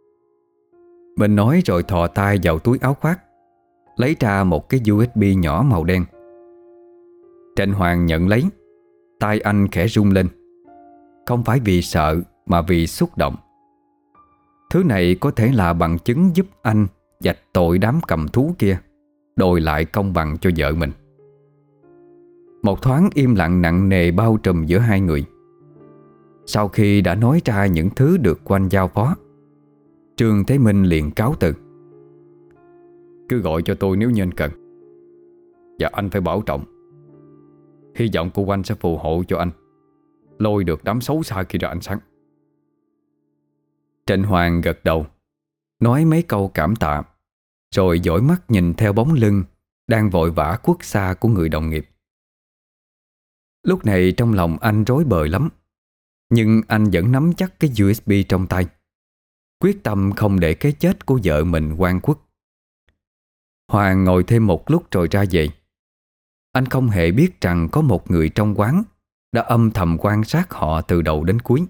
Mình nói rồi thò tay vào túi áo khoác, lấy ra một cái USB nhỏ màu đen. Trịnh Hoàng nhận lấy, tay anh khẽ rung lên. Không phải vì sợ mà vì xúc động. Thứ này có thể là bằng chứng giúp anh vạch tội đám cầm thú kia, đòi lại công bằng cho vợ mình. Một thoáng im lặng nặng nề bao trùm giữa hai người. Sau khi đã nói ra những thứ được Oanh giao phó, Trương Thế Minh liền cáo từ. Cứ gọi cho tôi nếu như anh cần. Và anh phải bảo trọng. Hy vọng cô Oanh sẽ phù hộ cho anh lôi được đám xấu xa khi ra ánh sáng. Trịnh Hoàng gật đầu, nói mấy câu cảm tạ, rồi dõi mắt nhìn theo bóng lưng đang vội vã khuất xa của người đồng nghiệp. Lúc này trong lòng anh rối bời lắm, nhưng anh vẫn nắm chắc cái USB trong tay, quyết tâm không để cái chết của vợ mình oan khuất. Hoàng ngồi thêm một lúc rồi ra về. Anh không hề biết rằng có một người trong quán đã âm thầm quan sát họ từ đầu đến cuối.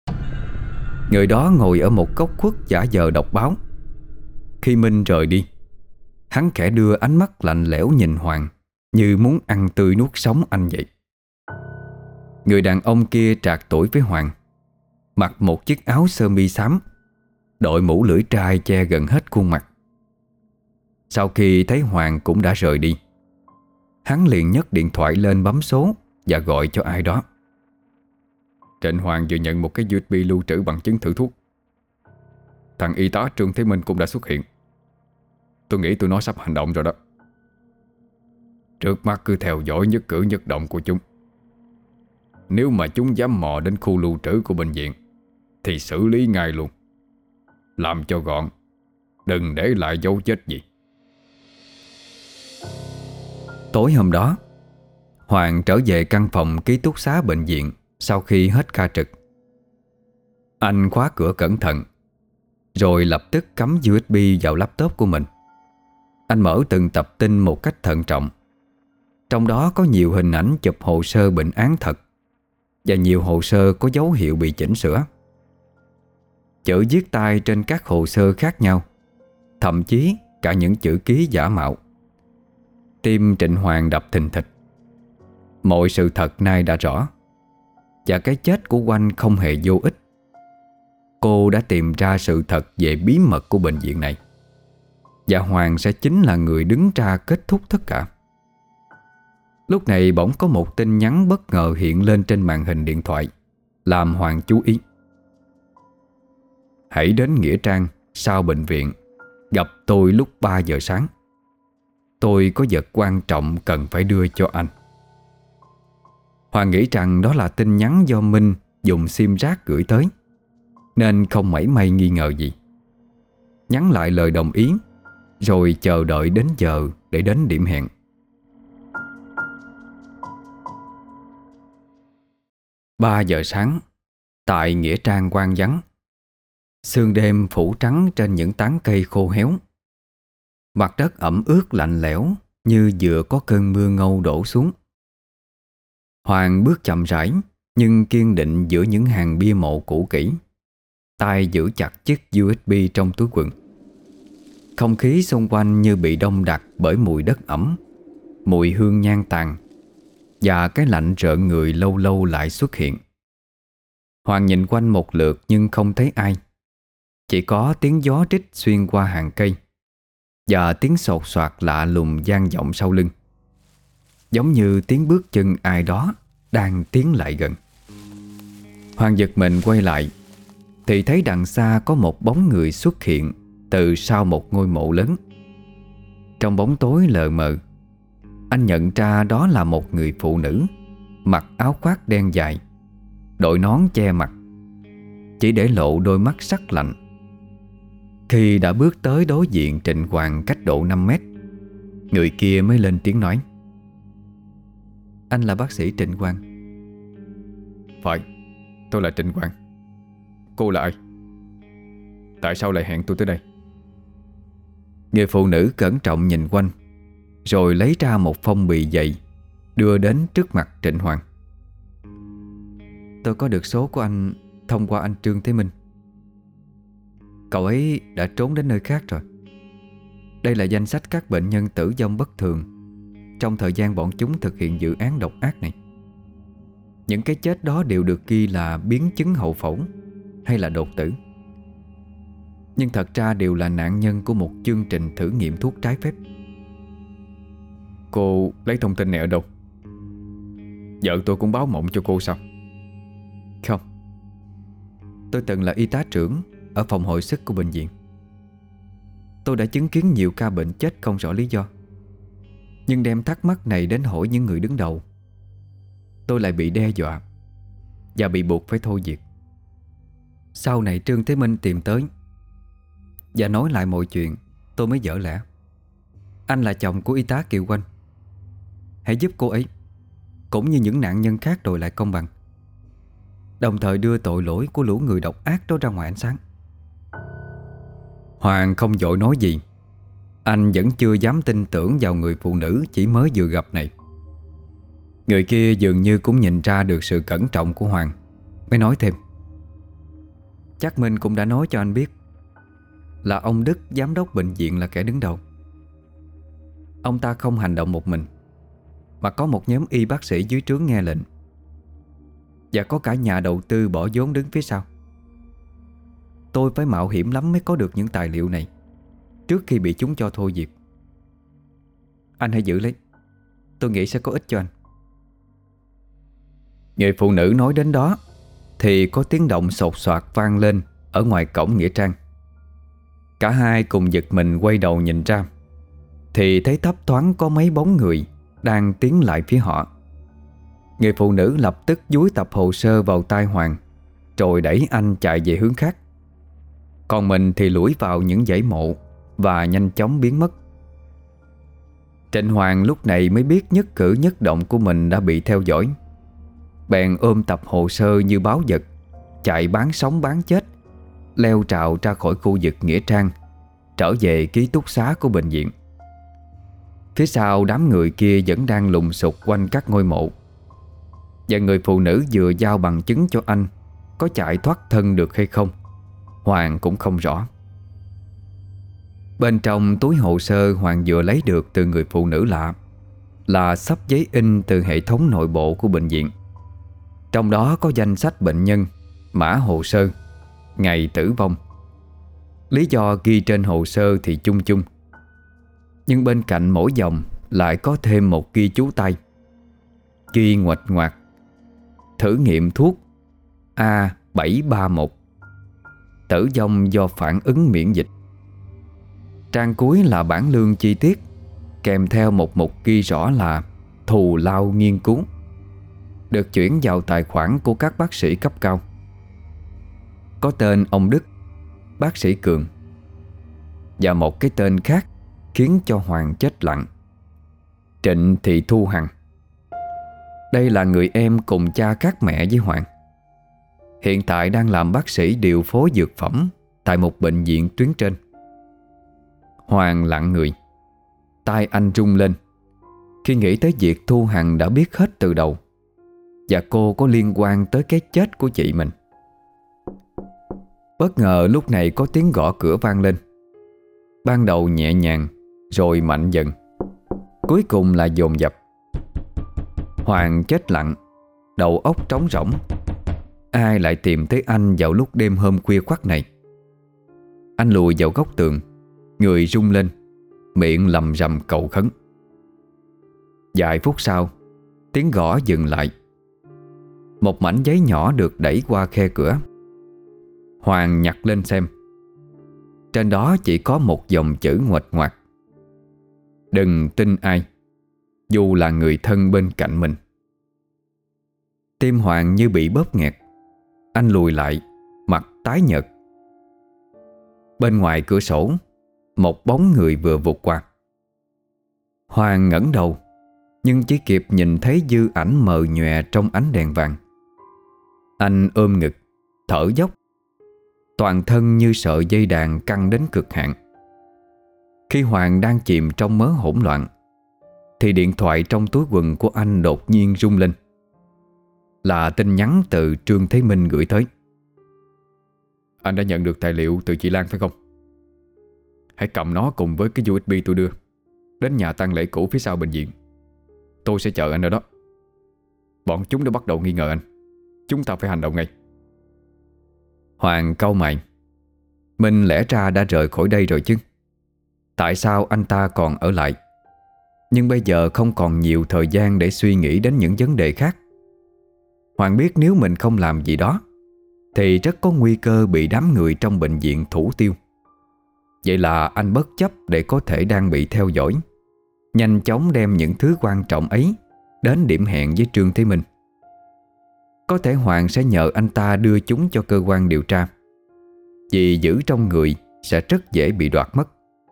Người đó ngồi ở một góc khuất giả vờ đọc báo. Khi Minh rời đi, hắn khẽ đưa ánh mắt lạnh lẽo nhìn Hoàng, như muốn ăn tươi nuốt sống anh vậy. Người đàn ông kia trạc tuổi với Hoàng, mặc một chiếc áo sơ mi xám, đội mũ lưỡi trai che gần hết khuôn mặt. Sau khi thấy Hoàng cũng đã rời đi, hắn liền nhấc điện thoại lên bấm số và gọi cho ai đó. Trịnh Hoàng vừa nhận một cái USB lưu trữ bằng chứng thử thuốc. Thằng y tá Trương Thế Minh cũng đã xuất hiện. Tôi nghĩ tụi nó sắp hành động rồi đó. Trước mắt cứ theo dõi nhất cử nhất động của chúng. Nếu mà chúng dám mò đến khu lưu trữ của bệnh viện thì xử lý ngay luôn. Làm cho gọn, đừng để lại dấu vết gì. Tối hôm đó, Hoàng trở về căn phòng ký túc xá bệnh viện sau khi hết ca trực. Anh khóa cửa cẩn thận, rồi lập tức cắm USB vào laptop của mình. Anh mở từng tập tin một cách thận trọng. Trong đó có nhiều hình ảnh chụp hồ sơ bệnh án thật và nhiều hồ sơ có dấu hiệu bị chỉnh sửa. Chữ viết tay trên các hồ sơ khác nhau, thậm chí cả những chữ ký giả mạo. Tim Trịnh Hoàng đập thình thịch. Mọi sự thật nay đã rõ, và cái chết của Oanh không hề vô ích. Cô đã tìm ra sự thật về bí mật của bệnh viện này, và Hoàng sẽ chính là người đứng ra kết thúc tất cả. Lúc này bỗng có một tin nhắn bất ngờ hiện lên trên màn hình điện thoại, làm Hoàng chú ý. Hãy đến Nghĩa Trang sau bệnh viện, gặp tôi lúc 3 giờ sáng. Tôi có vật quan trọng cần phải đưa cho anh. Hoàng nghĩ rằng đó là tin nhắn do Minh dùng sim rác gửi tới, nên không mảy may nghi ngờ gì. Nhắn lại lời đồng ý, rồi chờ đợi đến giờ để đến điểm hẹn. 3 giờ sáng, tại Nghĩa Trang hoang vắng. Sương đêm phủ trắng trên những tán cây khô héo. Mặt đất ẩm ướt lạnh lẽo, như vừa có cơn mưa ngâu đổ xuống. Hoàng bước chậm rãi nhưng kiên định giữa những hàng bia mộ cũ kỹ, tay giữ chặt chiếc USB trong túi quần. Không khí xung quanh như bị đông đặc bởi mùi đất ẩm, mùi hương nhang tàn, và cái lạnh rợn người lâu lâu lại xuất hiện. Hoàng nhìn quanh một lượt nhưng không thấy ai. Chỉ có tiếng gió rít xuyên qua hàng cây, và tiếng sột soạt lạ lùng vang vọng sau lưng, giống như tiếng bước chân ai đó đang tiến lại gần. Hoàng giật mình quay lại, thì thấy đằng xa có một bóng người xuất hiện từ sau một ngôi mộ lớn. Trong bóng tối lờ mờ, anh nhận ra đó là một người phụ nữ mặc áo khoác đen dài, đội nón che mặt, chỉ để lộ đôi mắt sắc lạnh. Khi đã bước tới đối diện Trịnh Hoàng cách độ 5 mét, người kia mới lên tiếng nói: "Anh là bác sĩ Trịnh Hoàng?" Phải, tôi là Trịnh Hoàng. Cô là ai? Tại sao lại hẹn tôi tới đây? Người phụ nữ cẩn trọng nhìn quanh, rồi lấy ra một phong bì dày, đưa đến trước mặt Trịnh Hoàng. Tôi có được số của anh thông qua anh Trương Thế Minh. Cậu ấy đã trốn đến nơi khác rồi. Đây là danh sách các bệnh nhân tử vong bất thường trong thời gian bọn chúng thực hiện dự án độc ác này. Những cái chết đó đều được ghi là biến chứng hậu phẫu hay là đột tử, nhưng thật ra đều là nạn nhân của một chương trình thử nghiệm thuốc trái phép. Cô lấy thông tin này ở đâu? Vợ tôi cũng báo mộng cho cô sao? Không. Tôi từng là y tá trưởng ở phòng hồi sức của bệnh viện. Tôi đã chứng kiến nhiều ca bệnh chết không rõ lý do, nhưng đem thắc mắc này đến hỏi những người đứng đầu, tôi lại bị đe dọa và bị buộc phải thôi việc. Sau này Trương Thế Minh tìm tới và nói lại mọi chuyện, tôi mới vỡ lẽ. Anh là chồng của y tá Kiều Oanh. Hãy giúp cô ấy cũng như những nạn nhân khác đòi lại công bằng, đồng thời đưa tội lỗi của lũ người độc ác đó ra ngoài ánh sáng. Hoàng không vội nói gì. Anh vẫn chưa dám tin tưởng vào người phụ nữ chỉ mới vừa gặp này. Người kia dường như cũng nhìn ra được sự cẩn trọng của Hoàng, mới nói thêm: Chắc Minh cũng đã nói cho anh biết là ông Đức, giám đốc bệnh viện, là kẻ đứng đầu. Ông ta không hành động một mình, mà có một nhóm y bác sĩ dưới trướng nghe lệnh, và có cả nhà đầu tư bỏ vốn đứng phía sau. Tôi phải mạo hiểm lắm mới có được những tài liệu này trước khi bị chúng cho thôi việc. Anh hãy giữ lấy, tôi nghĩ sẽ có ích cho anh. Người phụ nữ nói đến đó thì có tiếng động sột soạt vang lên ở ngoài cổng nghĩa trang. Cả hai cùng giật mình quay đầu nhìn ra, thì thấy thấp thoáng có mấy bóng người đang tiến lại phía họ. Người phụ nữ lập tức dúi tập hồ sơ vào tay Hoàng, rồi đẩy anh chạy về hướng khác. Còn mình thì lủi vào những dãy mộ và nhanh chóng biến mất. Trịnh Hoàng lúc này mới biết nhất cử nhất động của mình đã bị theo dõi. Bèn ôm tập hồ sơ như báo vật, chạy bán sống bán chết, leo trào ra khỏi khu vực nghĩa trang, trở về ký túc xá của bệnh viện. Phía sau đám người kia vẫn đang lùng sục quanh các ngôi mộ, và người phụ nữ vừa giao bằng chứng cho anh có chạy thoát thân được hay không, Hoàng cũng không rõ. Bên trong túi hồ sơ Hoàng vừa lấy được từ người phụ nữ lạ là sắp giấy in từ hệ thống nội bộ của bệnh viện. Trong đó có danh sách bệnh nhân, mã hồ sơ, ngày tử vong. Lý do ghi trên hồ sơ thì chung chung, nhưng bên cạnh mỗi dòng lại có thêm một ghi chú tay, ghi nguệch ngoạc: thử nghiệm thuốc A731, tử vong do phản ứng miễn dịch. Trang cuối là bảng lương chi tiết, kèm theo một mục ghi rõ là thù lao nghiên cứu, được chuyển vào tài khoản của các bác sĩ cấp cao. Có tên ông Đức, bác sĩ Cường, và một cái tên khác khiến cho Hoàng chết lặng: Trịnh Thị Thu Hằng. Đây là người em cùng cha khác mẹ với Hoàng, hiện tại đang làm bác sĩ điều phối dược phẩm tại một bệnh viện tuyến trên. Hoàng lặng người, tay anh rung lên khi nghĩ tới việc Thu Hằng đã biết hết từ đầu, và cô có liên quan tới cái chết của chị mình. Bất ngờ lúc này có tiếng gõ cửa vang lên. Ban đầu nhẹ nhàng, rồi mạnh dần, cuối cùng là dồn dập. Hoàng chết lặng, đầu óc trống rỗng. Ai lại tìm tới anh vào lúc đêm hôm khuya khoắt này? Anh lùi vào góc tường, người rung lên, miệng lầm rầm cầu khấn. Vài phút sau, tiếng gõ dừng lại. Một mảnh giấy nhỏ được đẩy qua khe cửa. Hoàng nhặt lên xem. Trên đó chỉ có một dòng chữ nguệch ngoạc: đừng tin ai, dù là người thân bên cạnh mình. Tim Hoàng như bị bóp nghẹt. Anh lùi lại, mặt tái nhợt. Bên ngoài cửa sổ, một bóng người vừa vụt qua. Hoàng ngẩng đầu, nhưng chỉ kịp nhìn thấy dư ảnh mờ nhòe trong ánh đèn vàng. Anh ôm ngực, thở dốc. toàn thân như sợi dây đàn căng đến cực hạn. Khi Hoàng đang chìm trong mớ hỗn loạn thì điện thoại trong túi quần của anh đột nhiên rung lên. Là tin nhắn từ Trương Thế Minh gửi tới. Anh đã nhận được tài liệu từ chị Lan phải không? Hãy cầm nó cùng với cái USB tôi đưa đến nhà tang lễ cũ phía sau bệnh viện. Tôi sẽ chờ anh ở đó. Bọn chúng đã bắt đầu nghi ngờ anh. Chúng ta phải hành động ngay. Hoàng cau mày. Minh lẽ ra đã rời khỏi đây rồi chứ. Tại sao anh ta còn ở lại? Nhưng bây giờ không còn nhiều thời gian để suy nghĩ đến những vấn đề khác. Hoàng biết nếu mình không làm gì đó thì rất có nguy cơ bị đám người trong bệnh viện thủ tiêu. Vậy là anh bất chấp để có thể đang bị theo dõi, nhanh chóng đem những thứ quan trọng ấy đến điểm hẹn với Trương Thế Minh. Có thể Hoàng sẽ nhờ anh ta đưa chúng cho cơ quan điều tra, vì giữ trong người sẽ rất dễ bị đoạt mất.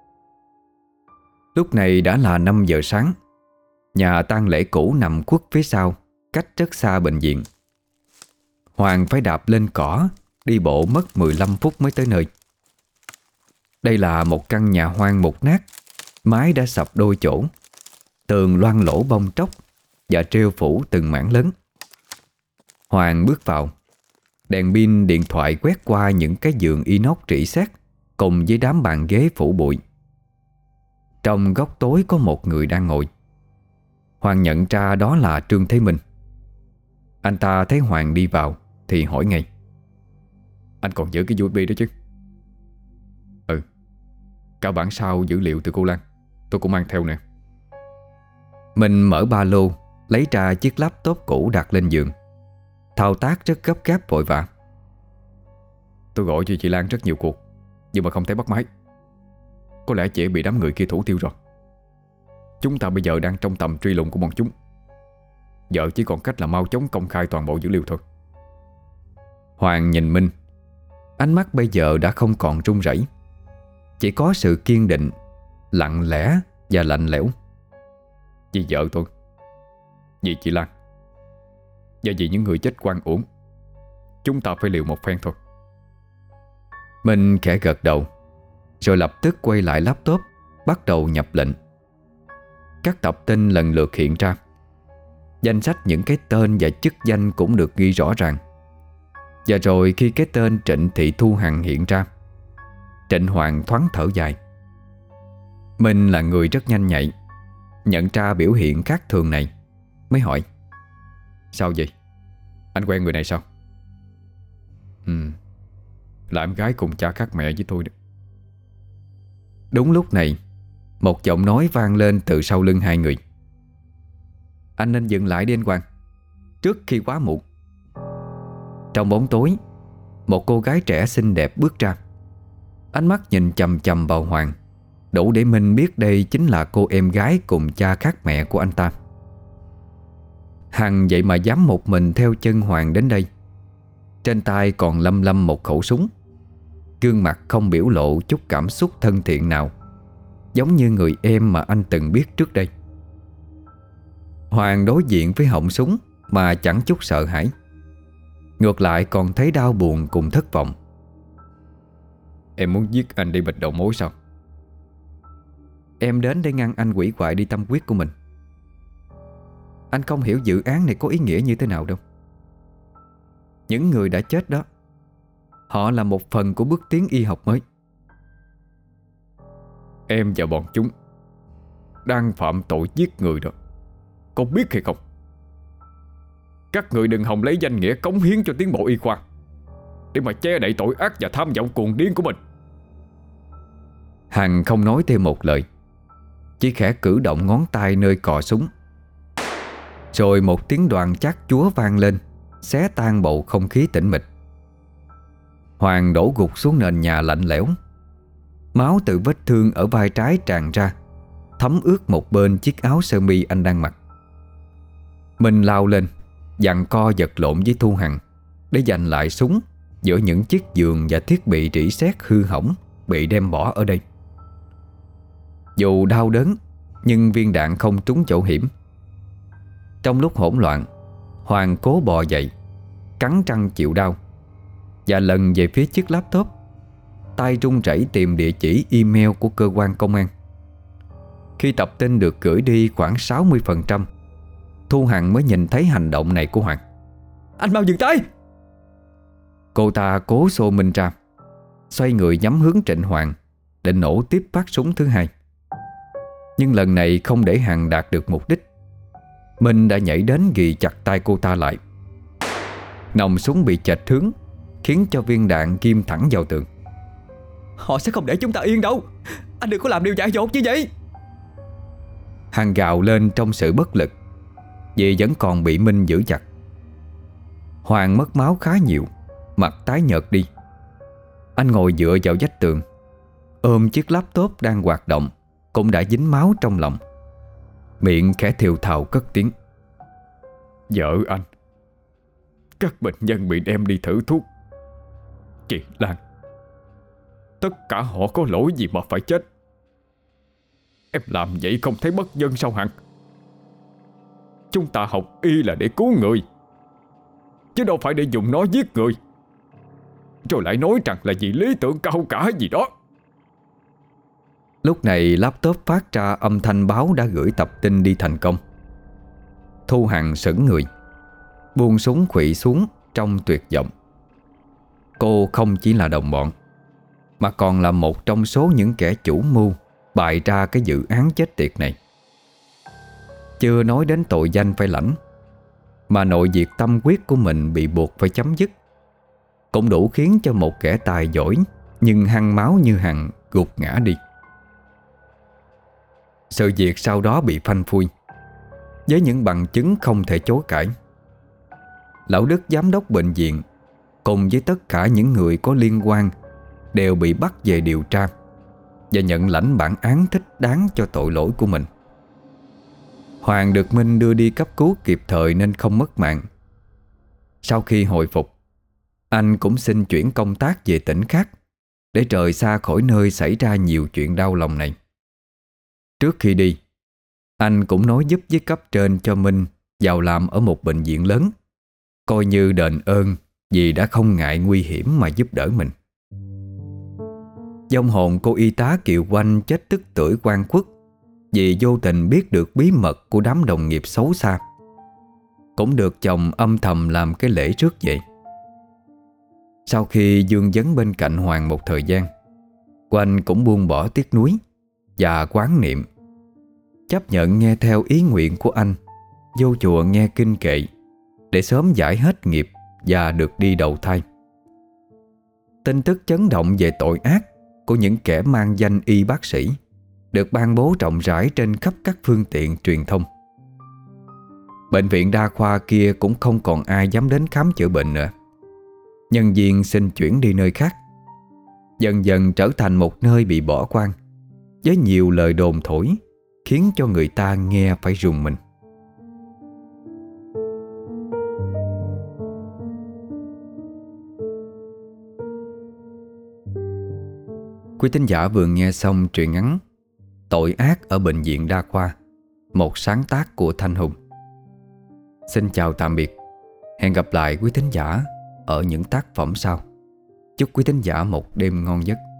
Lúc này đã là 5 giờ sáng. Nhà tang lễ cũ nằm khuất phía sau, cách rất xa bệnh viện. Hoàng phải đạp lên cỏ, đi bộ mất 15 phút mới tới nơi. Đây là một căn nhà hoang mục nát, mái đã sập đôi chỗ, tường loang lỗ bong tróc và treo phủ từng mảng lớn. Hoàng bước vào. Đèn pin điện thoại quét qua những cái giường inox rỉ sét cùng với đám bàn ghế phủ bụi. Trong góc tối có một người đang ngồi. Hoàng nhận ra đó là Trương Thế Minh. Anh ta thấy Hoàng đi vào thì hỏi ngay: Anh còn giữ cái USB đó chứ? Ừ. Cả bản sao dữ liệu từ cô Lan tôi cũng mang theo nè. Mình mở ba lô, lấy ra chiếc laptop cũ đặt lên giường. Thao tác rất gấp gáp vội vã. Tôi gọi cho chị Lan rất nhiều cuộc nhưng mà không thấy bắt máy. Có lẽ chị bị đám người kia thủ tiêu rồi. Chúng ta bây giờ đang trong tầm truy lùng của bọn chúng. Giờ chỉ còn cách là mau chóng công khai toàn bộ dữ liệu thôi. Hoàng nhìn Minh. Ánh mắt bây giờ đã không còn run rẩy, chỉ có sự kiên định, lặng lẽ và lạnh lẽo. Vì vợ tôi, vì chị Lan, và vì những người chết oan uổng, chúng ta phải liều một phen thôi. Minh khẽ gật đầu, rồi lập tức quay lại laptop, bắt đầu nhập lệnh. Các tập tin lần lượt hiện ra. Danh sách những cái tên và chức danh cũng được ghi rõ ràng. Và rồi khi cái tên Trịnh Thị Thu Hằng hiện ra, Trịnh Hoàng thoáng thở dài. Minh là người rất nhanh nhạy, nhận ra biểu hiện khác thường này, mới hỏi: Sao vậy? Anh quen người này sao? Là em gái cùng cha khác mẹ với tôi đó. Đúng lúc này, một giọng nói vang lên từ sau lưng hai người: Anh nên dừng lại đi anh Hoàng, trước khi quá muộn. Trong bóng tối, một cô gái trẻ xinh đẹp bước ra. Ánh mắt nhìn chằm chằm vào Hoàng, đủ để Minh biết đây chính là cô em gái cùng cha khác mẹ của anh ta. Hằng vậy mà dám một mình theo chân Hoàng đến đây. Trên tay còn lăm lăm một khẩu súng. Gương mặt không biểu lộ chút cảm xúc thân thiện nào, giống như người em mà anh từng biết trước đây. Hoàng đối diện với họng súng mà chẳng chút sợ hãi, ngược lại còn thấy đau buồn cùng thất vọng. Em muốn giết anh để bịt đầu mối sao? Em đến để ngăn anh quỷ hoại đi tâm quyết của mình. Anh không hiểu dự án này có ý nghĩa như thế nào đâu. Những người đã chết đó, họ là một phần của bước tiến y học mới. Em và bọn chúng đang phạm tội giết người đó, có biết hay không? Các người đừng hòng lấy danh nghĩa cống hiến cho tiến bộ y khoa để mà che đậy tội ác và tham vọng cuồng điên của mình. Hằng không nói thêm một lời, chỉ khẽ cử động ngón tay nơi cò súng. Rồi một tiếng đoàn chát chúa vang lên, xé tan bầu không khí tĩnh mịch. Hoàng đổ gục xuống nền nhà lạnh lẽo. Máu từ vết thương ở vai trái tràn ra, thấm ướt một bên chiếc áo sơ mi anh đang mặc. Mình lao lên, giằng co vật lộn với Thu Hằng để giành lại súng giữa những chiếc giường và thiết bị rỉ sét hư hỏng bị đem bỏ ở đây. Dù đau đớn, nhưng viên đạn không trúng chỗ hiểm. Trong lúc hỗn loạn, Hoàng cố bò dậy, cắn răng chịu đau. và lần về phía chiếc laptop, tay run rẩy tìm địa chỉ email của cơ quan công an. Khi tập tin được gửi đi khoảng 60%, Thu Hằng mới nhìn thấy hành động này của Hoàng. Anh mau dừng tay! Cô ta cố xô Minh ra, xoay người nhắm hướng Trịnh Hoàng, định nổ tiếp phát súng thứ hai. Nhưng lần này không để Hằng đạt được mục đích. Minh đã nhảy đến ghì chặt tay cô ta lại. Nòng súng bị chệch hướng, khiến cho viên đạn ghim thẳng vào tường. Họ sẽ không để chúng ta yên đâu. Anh đừng có làm điều dại dột như vậy. Hằng gào lên trong sự bất lực, vì vẫn còn bị Minh giữ chặt. Hoàng mất máu khá nhiều, mặt tái nhợt đi. Anh ngồi dựa vào vách tường, ôm chiếc laptop đang hoạt động cũng đã dính máu trong lòng. Miệng khẽ thều thào cất tiếng. Vợ anh, các bệnh nhân bị đem đi thử thuốc. Chị Lan, tất cả họ có lỗi gì mà phải chết? Em làm vậy không thấy bất nhân sao hẳn? Chúng ta học y là để cứu người, chứ đâu phải để dùng nó giết người, rồi lại nói rằng là vì lý tưởng cao cả gì đó. Lúc này laptop phát ra âm thanh báo đã gửi tập tin đi thành công. Thu Hằng sững người, buông súng khuỵu xuống trong tuyệt vọng. Cô không chỉ là đồng bọn, mà còn là một trong số những kẻ chủ mưu bày ra cái dự án chết tiệt này. Chưa nói đến tội danh phải lãnh, mà nội việc tâm quyết của mình bị buộc phải chấm dứt cũng đủ khiến cho một kẻ tài giỏi nhưng hăng máu như Hằng gục ngã đi. Sự việc sau đó bị phanh phui với những bằng chứng không thể chối cãi. Lão Đức giám đốc bệnh viện cùng với tất cả những người có liên quan đều bị bắt về điều tra và nhận lãnh bản án thích đáng cho tội lỗi của mình. Hoàng được Minh đưa đi cấp cứu kịp thời nên không mất mạng. Sau khi hồi phục, anh cũng xin chuyển công tác về tỉnh khác để rời xa khỏi nơi xảy ra nhiều chuyện đau lòng này. Trước khi đi, anh cũng nói giúp với cấp trên cho Minh vào làm ở một bệnh viện lớn, coi như đền ơn vì đã không ngại nguy hiểm mà giúp đỡ mình. Vong hồn cô y tá Kiều Oanh chết tức tưởi oan khuất vì vô tình biết được bí mật của đám đồng nghiệp xấu xa, cũng được chồng âm thầm làm cái lễ rước về. Sau khi dương vấn bên cạnh Hoàng một thời gian, Oanh cũng buông bỏ tiếc nuối và quán niệm, chấp nhận nghe theo ý nguyện của anh, vô chùa nghe kinh kệ để sớm giải hết nghiệp và được đi đầu thai. Tin tức chấn động về tội ác của những kẻ mang danh y bác sĩ được ban bố rộng rãi trên khắp các phương tiện truyền thông. Bệnh viện đa khoa kia cũng không còn ai dám đến khám chữa bệnh nữa. Nhân viên xin chuyển đi nơi khác, dần dần trở thành một nơi bị bỏ hoang, với nhiều lời đồn thổi khiến cho người ta nghe phải rùng mình. Quý thính giả vừa nghe xong truyện ngắn Tội ác ở bệnh viện đa khoa, một sáng tác của Thanh Hùng. Xin chào tạm biệt. Hẹn gặp lại quý thính giả ở những tác phẩm sau. Chúc quý thính giả một đêm ngon giấc.